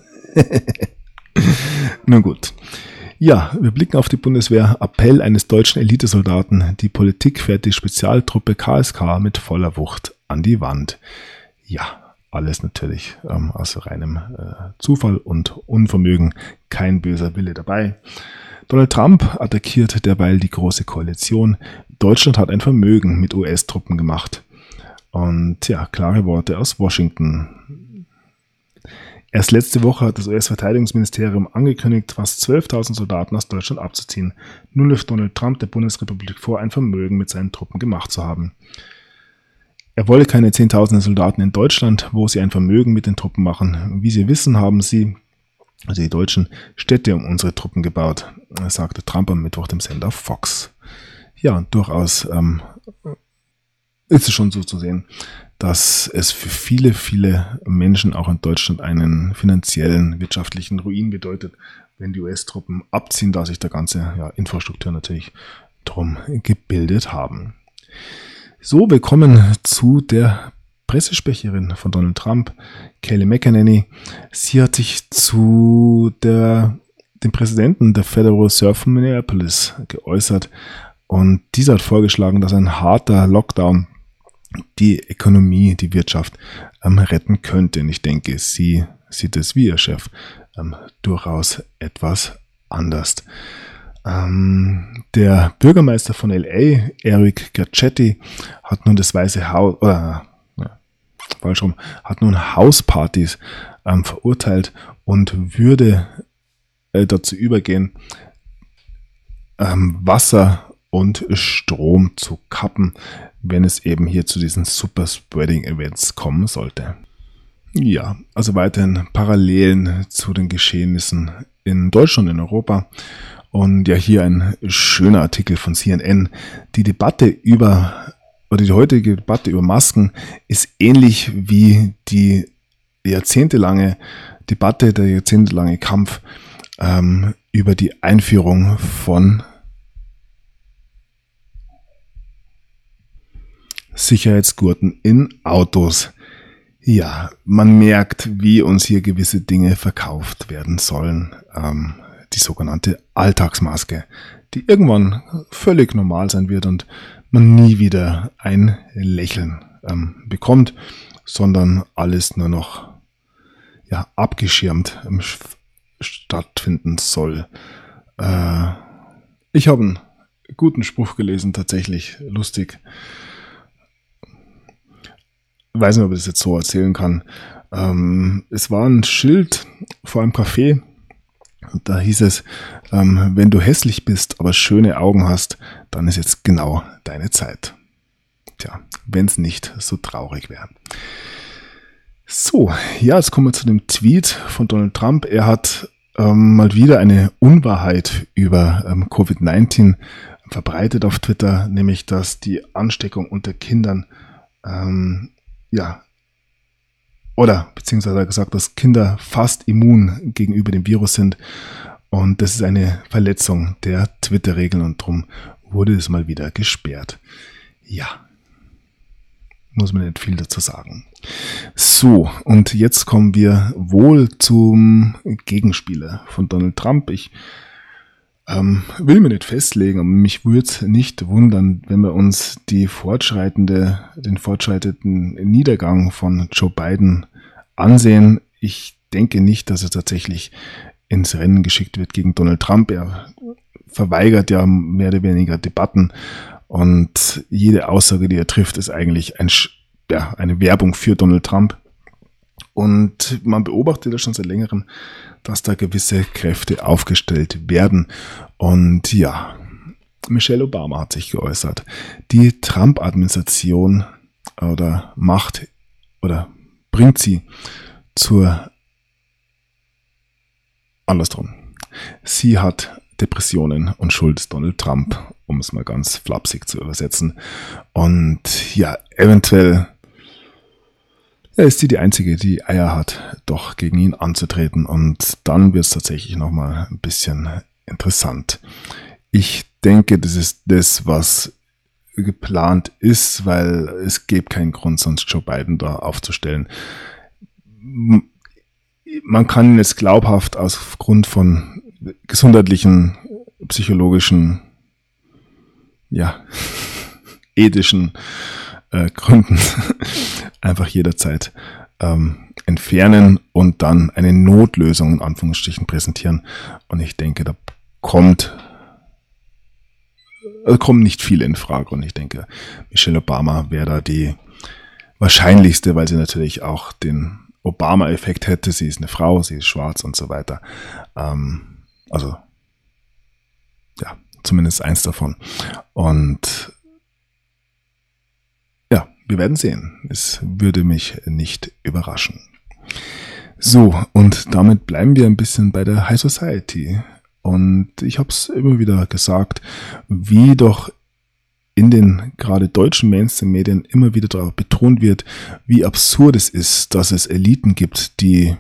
Nun gut. Ja, wir blicken auf die Bundeswehr. Appell eines deutschen Elitesoldaten. Die Politik fährt die Spezialtruppe KSK mit voller Wucht an die Wand. Ja, alles natürlich aus reinem Zufall und Unvermögen. Kein böser Wille dabei. Donald Trump attackiert derweil die Große Koalition. Deutschland hat ein Vermögen mit US-Truppen gemacht. Und ja, klare Worte aus Washington. Erst letzte Woche hat das US-Verteidigungsministerium angekündigt, fast 12.000 Soldaten aus Deutschland abzuziehen. Nun wirft Donald Trump der Bundesrepublik vor, ein Vermögen mit seinen Truppen gemacht zu haben. Er wolle keine Zehntausende Soldaten in Deutschland, wo sie ein Vermögen mit den Truppen machen. Wie Sie wissen, haben sie, also die Deutschen, Städte um unsere Truppen gebaut, sagte Trump am Mittwoch dem Sender Fox. Ja, durchaus ist es schon so zu sehen, dass es für viele, viele Menschen auch in Deutschland einen finanziellen, wirtschaftlichen Ruin bedeutet, wenn die US-Truppen abziehen, da sich der ganze Infrastruktur natürlich drum gebildet haben. So, wir kommen zu der Pressesprecherin von Donald Trump, Kayleigh McEnany. Sie hat sich zu dem Präsidenten der Federal Reserve von Minneapolis geäußert und dieser hat vorgeschlagen, dass ein harter Lockdown die Ökonomie, die Wirtschaft retten könnte. Und ich denke, sie sieht es wie ihr Chef durchaus etwas anders. Der Bürgermeister von LA, Eric Garcetti, hat nun das Weiße Haus, hat nun Hauspartys verurteilt und würde dazu übergehen, Wasser und Strom zu kappen, wenn es eben hier zu diesen Super-Spreading-Events kommen sollte. Ja, also weiterhin Parallelen zu den Geschehnissen in Deutschland und in Europa. Und ja, hier ein schöner Artikel von CNN. Die heutige Debatte über Masken ist ähnlich wie die jahrzehntelange Debatte, der jahrzehntelange Kampf über die Einführung von Sicherheitsgurten in Autos. Ja, man merkt, wie uns hier gewisse Dinge verkauft werden sollen. Die sogenannte Alltagsmaske, die irgendwann völlig normal sein wird und man nie wieder ein Lächeln bekommt, sondern alles nur noch abgeschirmt stattfinden soll. Ich habe einen guten Spruch gelesen, tatsächlich lustig. Ich weiß nicht, ob ich das jetzt so erzählen kann. Es war ein Schild vor einem Café und da hieß es, wenn du hässlich bist, aber schöne Augen hast, dann ist jetzt genau deine Zeit. Tja, wenn es nicht so traurig wäre. So, ja, jetzt kommen wir zu dem Tweet von Donald Trump. Er hat mal wieder eine Unwahrheit über Covid-19 verbreitet auf Twitter, nämlich, dass die Ansteckung unter Kindern beziehungsweise gesagt, dass Kinder fast immun gegenüber dem Virus sind und das ist eine Verletzung der Twitter-Regeln und darum wurde es mal wieder gesperrt. Ja, muss man nicht viel dazu sagen. So, und jetzt kommen wir wohl zum Gegenspieler von Donald Trump. Ich will mir nicht festlegen, aber mich würde es nicht wundern, wenn wir uns den fortschreitenden Niedergang von Joe Biden ansehen. Ich denke nicht, dass er tatsächlich ins Rennen geschickt wird gegen Donald Trump. Er verweigert ja mehr oder weniger Debatten und jede Aussage, die er trifft, ist eigentlich eine Werbung für Donald Trump. Und man beobachtet ja schon seit längerem, dass da gewisse Kräfte aufgestellt werden. Und ja, Michelle Obama hat sich geäußert. Die Trump-Administration bringt sie andersrum. Sie hat Depressionen und Schuld ist Donald Trump, um es mal ganz flapsig zu übersetzen. Und ja, eventuell ist sie die Einzige, die Eier hat, doch gegen ihn anzutreten. Und dann wird es tatsächlich nochmal ein bisschen interessant. Ich denke, das ist das, was geplant ist, weil es gibt keinen Grund, sonst Joe Biden da aufzustellen. man kann es glaubhaft aufgrund von gesundheitlichen, psychologischen, ethischen Gründen einfach jederzeit entfernen und dann eine Notlösung in Anführungsstrichen präsentieren. Und ich denke, da kommen nicht viele in Frage. Und ich denke, Michelle Obama wäre da die wahrscheinlichste, weil sie natürlich auch den Obama-Effekt hätte. Sie ist eine Frau, sie ist schwarz und so weiter. Zumindest eins davon. Und ja, wir werden sehen. Es würde mich nicht überraschen. So, und damit bleiben wir ein bisschen bei der High Society. Und ich habe es immer wieder gesagt, wie doch in den gerade deutschen Mainstream-Medien immer wieder darauf betont wird, wie absurd es ist, dass es Eliten gibt, die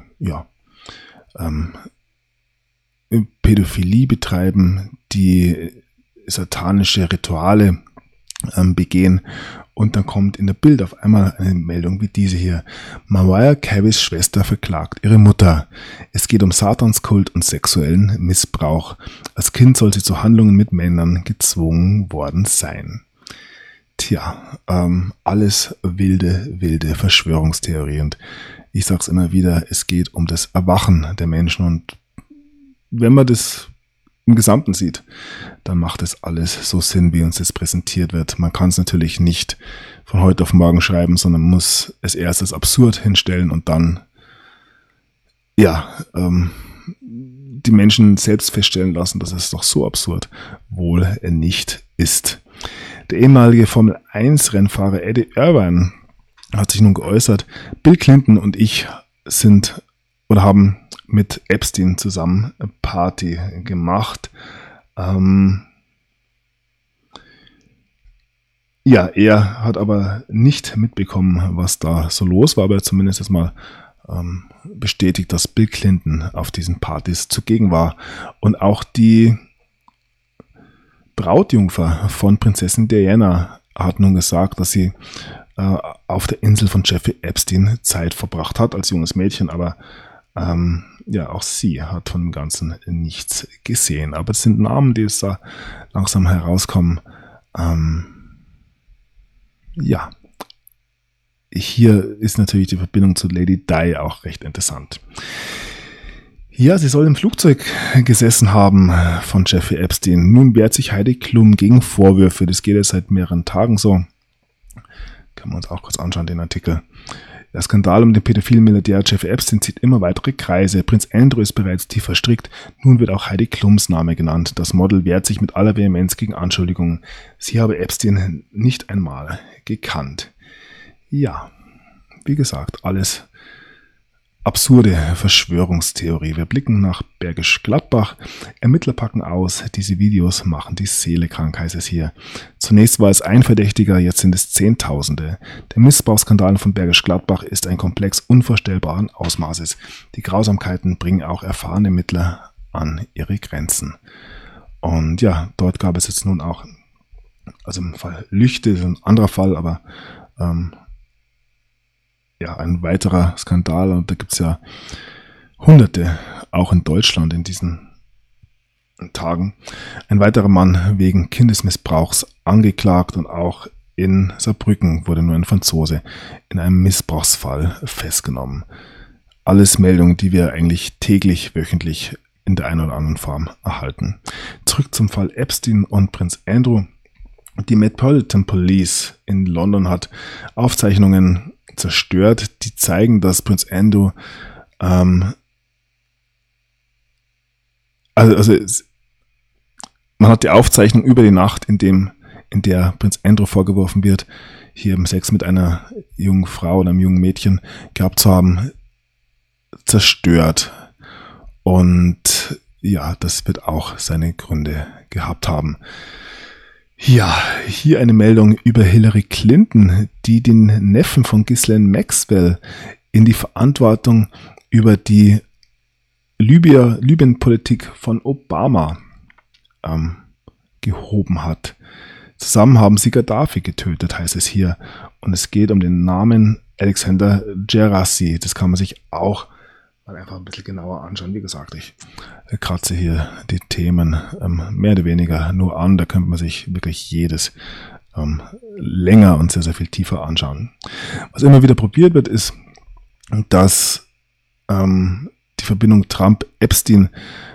Pädophilie betreiben, die satanische Rituale begehen. Und dann kommt in der Bild auf einmal eine Meldung wie diese hier. Mariah Careys Schwester verklagt ihre Mutter. Es geht um Satanskult und sexuellen Missbrauch. Als Kind soll sie zu Handlungen mit Männern gezwungen worden sein. Tja, alles wilde Verschwörungstheorie. Und ich sag's immer wieder, es geht um das Erwachen der Menschen. Und wenn man das im Gesamten sieht, dann macht es alles so Sinn, wie uns das präsentiert wird. Man kann es natürlich nicht von heute auf morgen schreiben, sondern muss es erst als absurd hinstellen und dann die Menschen selbst feststellen lassen, dass es doch so absurd wohl nicht ist. Der ehemalige Formel-1-Rennfahrer Eddie Irvine hat sich nun geäußert, Bill Clinton und ich haben mit Epstein zusammen eine Party gemacht. Er hat aber nicht mitbekommen, was da so los war, aber zumindest jetzt mal bestätigt, dass Bill Clinton auf diesen Partys zugegen war. Und auch die Brautjungfer von Prinzessin Diana hat nun gesagt, dass sie auf der Insel von Jeffrey Epstein Zeit verbracht hat als junges Mädchen, aber auch sie hat von dem Ganzen nichts gesehen. Aber es sind Namen, die jetzt da langsam herauskommen. Hier ist natürlich die Verbindung zu Lady Di auch recht interessant. Ja, sie soll im Flugzeug gesessen haben von Jeffrey Epstein. Nun wehrt sich Heidi Klum gegen Vorwürfe. Das geht jetzt seit mehreren Tagen so. Können wir uns auch kurz anschauen, den Artikel. Der Skandal um den pädophilen Milliardär Jeffrey Epstein zieht immer weitere Kreise. Prinz Andrew ist bereits tief verstrickt. Nun wird auch Heidi Klums Name genannt. Das Model wehrt sich mit aller Vehemenz gegen Anschuldigungen. Sie habe Epstein nicht einmal gekannt. Ja, wie gesagt, alles absurde Verschwörungstheorie. Wir blicken nach Bergisch Gladbach. Ermittler packen aus. Diese Videos machen die Seele krank, heißt es hier. Zunächst war es ein Verdächtiger, jetzt sind es Zehntausende. Der Missbrauchsskandal von Bergisch Gladbach ist ein Komplex unvorstellbaren Ausmaßes. Die Grausamkeiten bringen auch erfahrene Ermittler an ihre Grenzen. Und ja, dort gab es jetzt nun auch, also im Fall Lüchte, ist ein anderer Fall, aber ein weiterer Skandal, und da gibt es ja Hunderte, auch in Deutschland in diesen Tagen. Ein weiterer Mann wegen Kindesmissbrauchs angeklagt, und auch in Saarbrücken wurde nur ein Franzose in einem Missbrauchsfall festgenommen. Alles Meldungen, die wir eigentlich täglich, wöchentlich in der einen oder anderen Form erhalten. Zurück zum Fall Epstein und Prinz Andrew. Die Metropolitan Police in London hat Aufzeichnungen zerstört, die zeigen, dass Prinz Andrew man hat die Aufzeichnung über die Nacht, in der Prinz Andrew vorgeworfen wird, hier im Sex mit einer jungen Frau oder einem jungen Mädchen gehabt zu haben, zerstört. Und ja, das wird auch seine Gründe gehabt haben. Ja, hier eine Meldung über Hillary Clinton, die den Neffen von Ghislaine Maxwell in die Verantwortung über die Libyen-Politik von Obama gehoben hat. Zusammen haben sie Gaddafi getötet, heißt es hier. Und es geht um den Namen Alexander Gerassi. Das kann man sich auch mal einfach ein bisschen genauer anschauen. Wie gesagt, ich kratze hier die Themen mehr oder weniger nur an. Da könnte man sich wirklich jedes länger und sehr, sehr viel tiefer anschauen. Was immer wieder probiert wird, ist, dass die Verbindung Trump-Epstein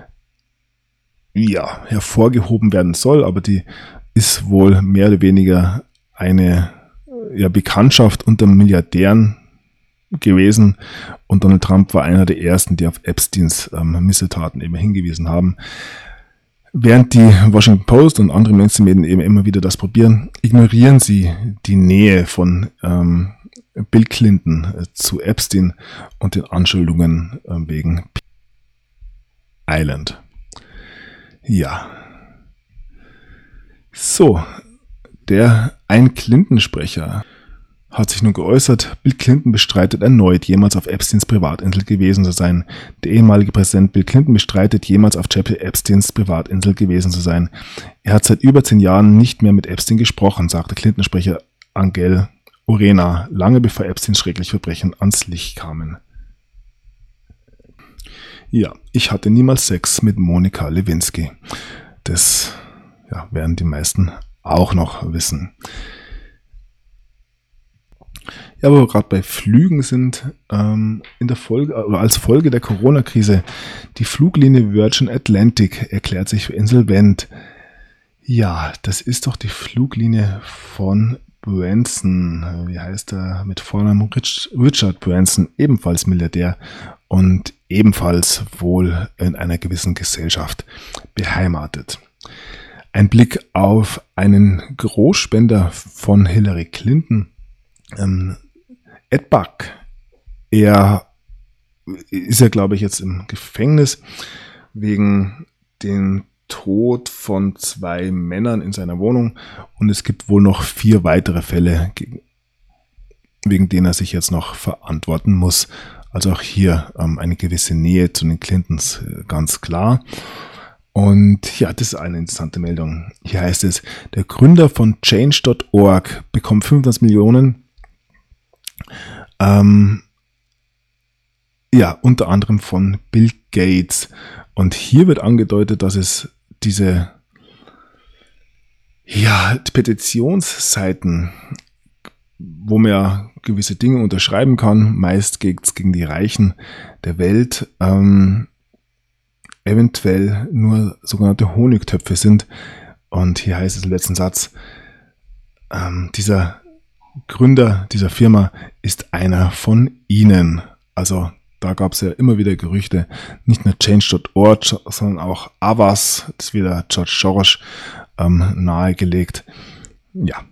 hervorgehoben werden soll, aber die ist wohl mehr oder weniger eine Bekanntschaft unter Milliardären gewesen, und Donald Trump war einer der ersten, die auf Epsteins Missetaten eben hingewiesen haben. Während die Washington Post und andere Mainstream-Medien eben immer wieder das probieren, ignorieren sie die Nähe von Bill Clinton zu Epstein und den Anschuldigungen wegen Island. Ja. So, der Clinton-Sprecher hat sich nun geäußert, Bill Clinton bestreitet erneut, jemals auf Epsteins Privatinsel gewesen zu sein. Der ehemalige Präsident Bill Clinton bestreitet, jemals auf Jeffrey Epsteins Privatinsel gewesen zu sein. Er hat seit über 10 Jahren nicht mehr mit Epstein gesprochen, sagte Clinton-Sprecher Angel Urena, lange bevor Epsteins schreckliche Verbrechen ans Licht kamen. Ja, ich hatte niemals Sex mit Monica Lewinsky. Das werden die meisten auch noch wissen. Ja, wo wir gerade bei Flügen sind, in der Folge oder als Folge der Corona-Krise, die Fluglinie Virgin Atlantic erklärt sich für insolvent. Ja, das ist doch die Fluglinie von Branson. Wie heißt er mit Vornamen? Richard Branson, ebenfalls Milliardär und ebenfalls wohl in einer gewissen Gesellschaft beheimatet. Ein Blick auf einen Großspender von Hillary Clinton, Ed Buck. Er ist ja, glaube ich, jetzt im Gefängnis wegen dem Tod von 2 Männern in seiner Wohnung, und es gibt wohl noch 4 weitere Fälle, wegen denen er sich jetzt noch verantworten muss. Also auch hier eine gewisse Nähe zu den Clintons, ganz klar. Und ja, das ist eine interessante Meldung. Hier heißt es, der Gründer von Change.org bekommt 25 Millionen. Unter anderem von Bill Gates. Und hier wird angedeutet, dass es diese Petitionsseiten, wo man ja gewisse Dinge unterschreiben kann, meist gegen die Reichen der Welt, eventuell nur sogenannte Honigtöpfe sind. Und hier heißt es im letzten Satz, dieser Gründer dieser Firma ist einer von ihnen. Also da gab es ja immer wieder Gerüchte, nicht nur Change.org, sondern auch Avas, das ist wieder George Soros nahegelegt. Ja,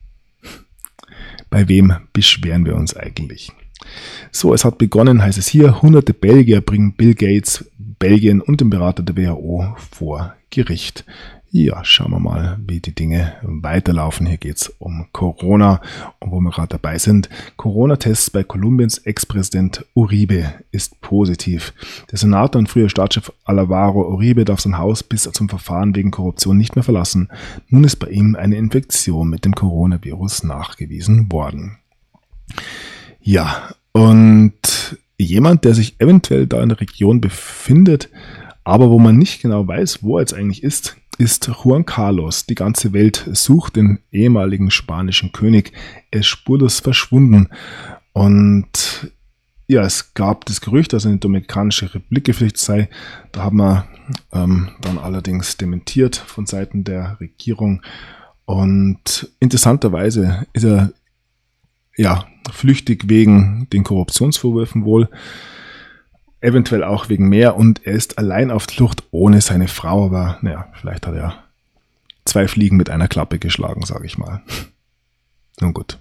bei wem beschweren wir uns eigentlich? So, es hat begonnen, heißt es hier, hunderte Belgier bringen Bill Gates, Belgien und den Berater der WHO vor Gericht. Ja, schauen wir mal, wie die Dinge weiterlaufen. Hier geht es um Corona, und wo wir gerade dabei sind. Corona-Tests bei Kolumbiens Ex-Präsident Uribe ist positiv. Der Senator und früher Staatschef Álvaro Uribe darf sein Haus bis zum Verfahren wegen Korruption nicht mehr verlassen. Nun ist bei ihm eine Infektion mit dem Coronavirus nachgewiesen worden. Ja, und jemand, der sich eventuell da in der Region befindet, aber wo man nicht genau weiß, wo er jetzt eigentlich ist Juan Carlos. Die ganze Welt sucht den ehemaligen spanischen König. Er ist spurlos verschwunden. Und ja, es gab das Gerücht, dass er in die Dominikanische Republik geflüchtet sei. Da haben wir dann allerdings dementiert von Seiten der Regierung. Und interessanterweise ist er flüchtig wegen den Korruptionsvorwürfen wohl. Eventuell auch wegen mehr, und er ist allein auf Flucht ohne seine Frau, aber vielleicht hat er 2 Fliegen mit einer Klappe geschlagen, sage ich mal. Nun gut.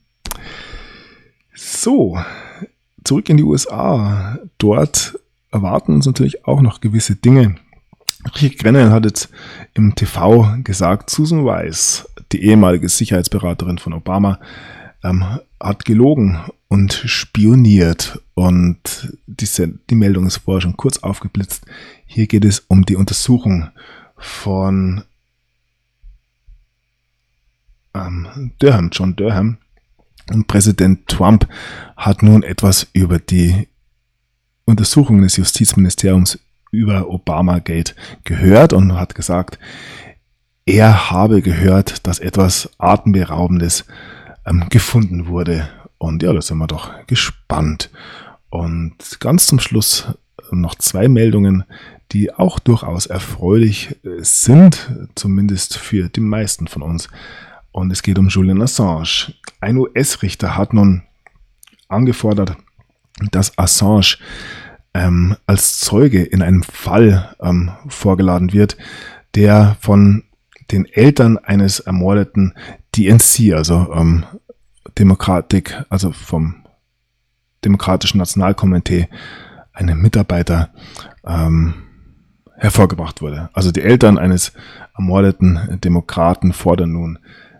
So, zurück in die USA. Dort erwarten uns natürlich auch noch gewisse Dinge. Richard Grenell hat jetzt im TV gesagt, Susan Rice, die ehemalige Sicherheitsberaterin von Obama, hat gelogen und spioniert, und die Meldung ist vorher schon kurz aufgeblitzt. Hier geht es um die Untersuchung von John Durham, Und Präsident Trump hat nun etwas über die Untersuchungen des Justizministeriums über Obamagate gehört und hat gesagt, er habe gehört, dass etwas Atemberaubendes gefunden wurde. Und ja, da sind wir doch gespannt. Und ganz zum Schluss noch 2 Meldungen, die auch durchaus erfreulich sind, zumindest für die meisten von uns. Und es geht um Julian Assange. Ein US-Richter hat nun angefordert, dass Assange als Zeuge in einem Fall vorgeladen wird, der von den Eltern eines ermordeten DNC, also vom Demokratischen Nationalkomitee, einem Mitarbeiter hervorgebracht wurde. Also die Eltern eines ermordeten Demokraten fordern nun,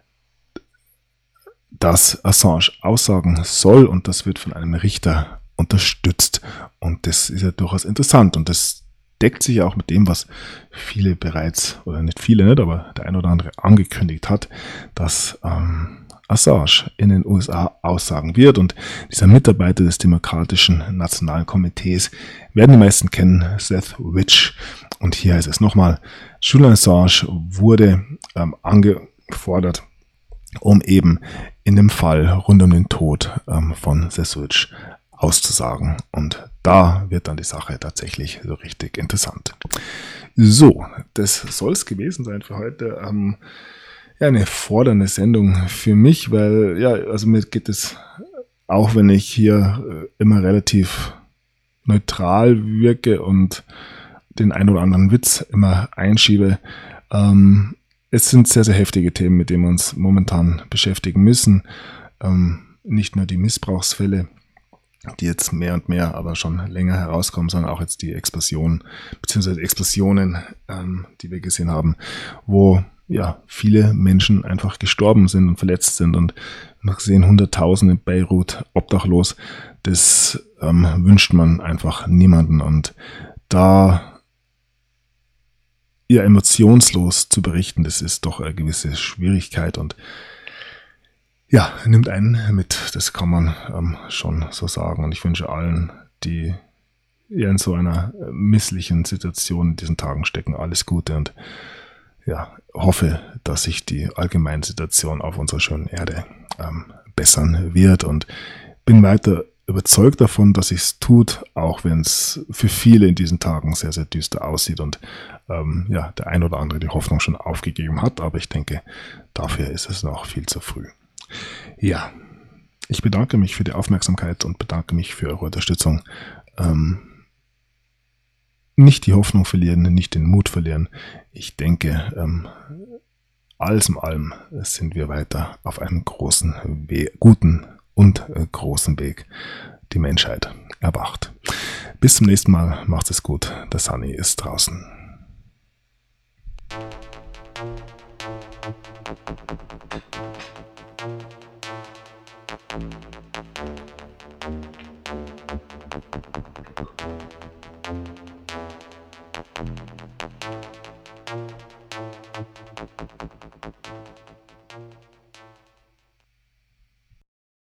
dass Assange aussagen soll, und das wird von einem Richter unterstützt. Und das ist ja durchaus interessant, und das deckt sich ja auch mit dem, was viele bereits, oder nicht viele, nicht, aber der ein oder andere angekündigt hat, dass Assange in den USA aussagen wird. Und dieser Mitarbeiter des Demokratischen Nationalen Komitees werden die meisten kennen, Seth Rich. Und hier heißt es nochmal, Julian Assange wurde angefordert, um eben in dem Fall rund um den Tod von Seth Rich auszusagen. Und da wird dann die Sache tatsächlich so richtig interessant. So, das soll es gewesen sein für heute. Ja, eine fordernde Sendung für mich, weil, ja, also mir geht es, auch wenn ich hier immer relativ neutral wirke und den ein oder anderen Witz immer einschiebe, es sind sehr, sehr heftige Themen, mit denen wir uns momentan beschäftigen müssen. Nicht nur die Missbrauchsfälle, die jetzt mehr und mehr, aber schon länger herauskommen, sondern auch jetzt die Explosionen, die wir gesehen haben, wo ja viele Menschen einfach gestorben sind und verletzt sind, und wir sehen Hunderttausende in Beirut obdachlos. Das wünscht man einfach niemanden, und da emotionslos zu berichten, das ist doch eine gewisse Schwierigkeit und ja, nimmt einen mit, das kann man schon so sagen. Und ich wünsche allen, die in so einer misslichen Situation in diesen Tagen stecken, alles Gute, und ja, hoffe, dass sich die allgemeine Situation auf unserer schönen Erde bessern wird, und bin weiter überzeugt davon, dass sich es tut, auch wenn es für viele in diesen Tagen sehr, sehr düster aussieht und der ein oder andere die Hoffnung schon aufgegeben hat, aber ich denke, dafür ist es noch viel zu früh. Ja, ich bedanke mich für die Aufmerksamkeit und bedanke mich für eure Unterstützung. Nicht die Hoffnung verlieren, nicht den Mut verlieren. Ich denke, alles in allem sind wir weiter auf einem guten und großen Weg. Die Menschheit erwacht. Bis zum nächsten Mal. Macht es gut. Der Sunny ist draußen.